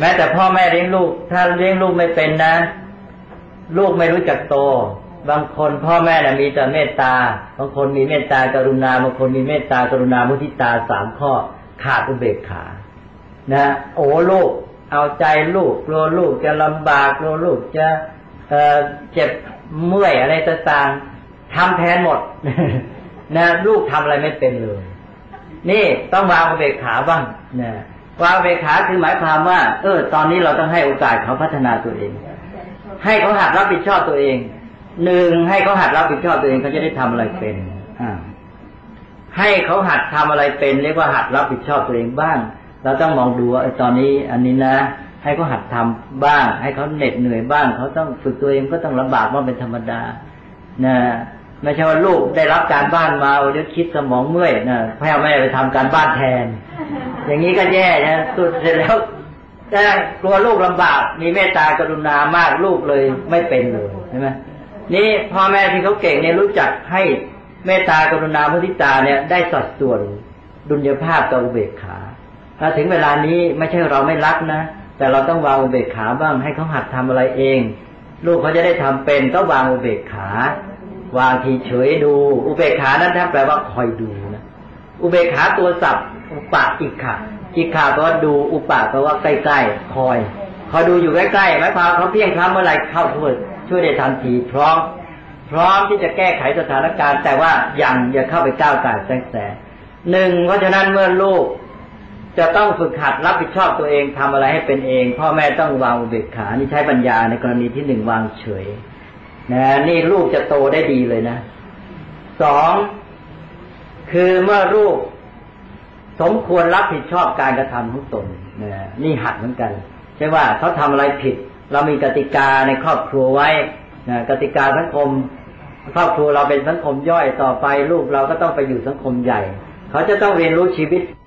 S2: แม้แต่พ่อแม่เลี้ยงลูกถ้าเลี้ยงลูกไม่เป็นนะลูกไม่รู้จักโตบางคนพ่อแม่น่ะมีแต่เมตตาบางคนมีเมตตากรุณาบางคนมีเมตตากรุณามุทิตาสามข้อขาดอุเบกขานะโอ้ลูกเอาใจลูกกลัวลูกจะลำบากกลัวลูกจะเอ่อเจ็บเมื่อยอะไรต่างๆทำแทนหมด นะลูกทำอะไรไม่เป็นเลยนี่ต้องวางอุเบกขาบ้างนะวางอุเบกขาคือหมายความว่าเออตอนนี้เราต้องให้โอกาสเขาพัฒนาตัวเองให้เขาหัดรับผิดชอบตัวเองหนึ่งให้เขาหัดรับผิดชอบตัวเองเขาจะได้ทำอะไรเป็นอ่าให้เขาหัดทำอะไรเป็นเรียกว่าหัดรับผิดชอบตัวเองบ้างเราต้องมองดูว่าตอนนี้อันนี้นะให้เขาหัดทำบ้างให้เขาเหน็ดเหนื่อยบ้างเขาต้องฝึกตัวเองก็ต้องลำบากว่าเป็นธรรมดานะไม่ใช่ว่าลูกได้รับการบ้านมาเดี๋ยวคิดสมองเมื่อยนะพ่อแม่ไปทำการบ้านแทนอย่างนี้ก็แย่นะสุดเสร็จแล้วแต่กลัวลูกลำบากมีเมตตากรุณามากลูกเลยไม่เป็นเลยใช่ไหมนี่พ่อแม่ที่เขาเก่งเนี่ยรู้จักให้เมตตากรุณามุทิตาเนี่ยได้สัดส่วนดุลยภาพกับอุเบกขาถ้าถึงเวลานี้ไม่ใช่เราไม่รักนะแต่เราต้องวางอุเบกขาบ้างให้เขาหัดทำอะไรเองลูกเขาจะได้ทำเป็นก็วางอุเบกขาวางทีเฉยดูอุเบกขานั้นแปลว่าคอยดูนะอุเบกขาตัวศัพท์อุปะอิกขะอิกขะแปลว่าดูอุปะแปลว่าใกล้ๆคอยคอยดูอยู่ใกล้ๆหมายความเขาเพียงคำเมื่อไรเข้าช่วยช่วยได้ทันทีพร้อมพร้อมที่จะแก้ไขสถานการณ์แต่ว่ายังอย่าเข้าไปก้าวก่ายแทรกแซงหนึ่งเพราะฉะนั้นเมื่อลูกจะต้องฝึกหัดรับผิดชอบตัวเองทำอะไรให้เป็นเองพ่อแม่ต้องวางอุเบกขานี่ใช้ปัญญาในกรณีที่หนึ่งวางเฉยนะนี่ลูกจะโตได้ดีเลยนะสองคือเมื่อลูกสมควรรับผิดชอบการกระทำของตนนะนี่หัดเหมือนกันใช่ว่าเขาทำอะไรผิดเรามีกติกาในครอบครัวไว้นะกติกาสังคมครอบครัวเราเป็นสังคมย่อยต่อไปลูกเราก็ต้องไปอยู่สังคมใหญ่เขาจะต้องเรียนรู้ชีวิต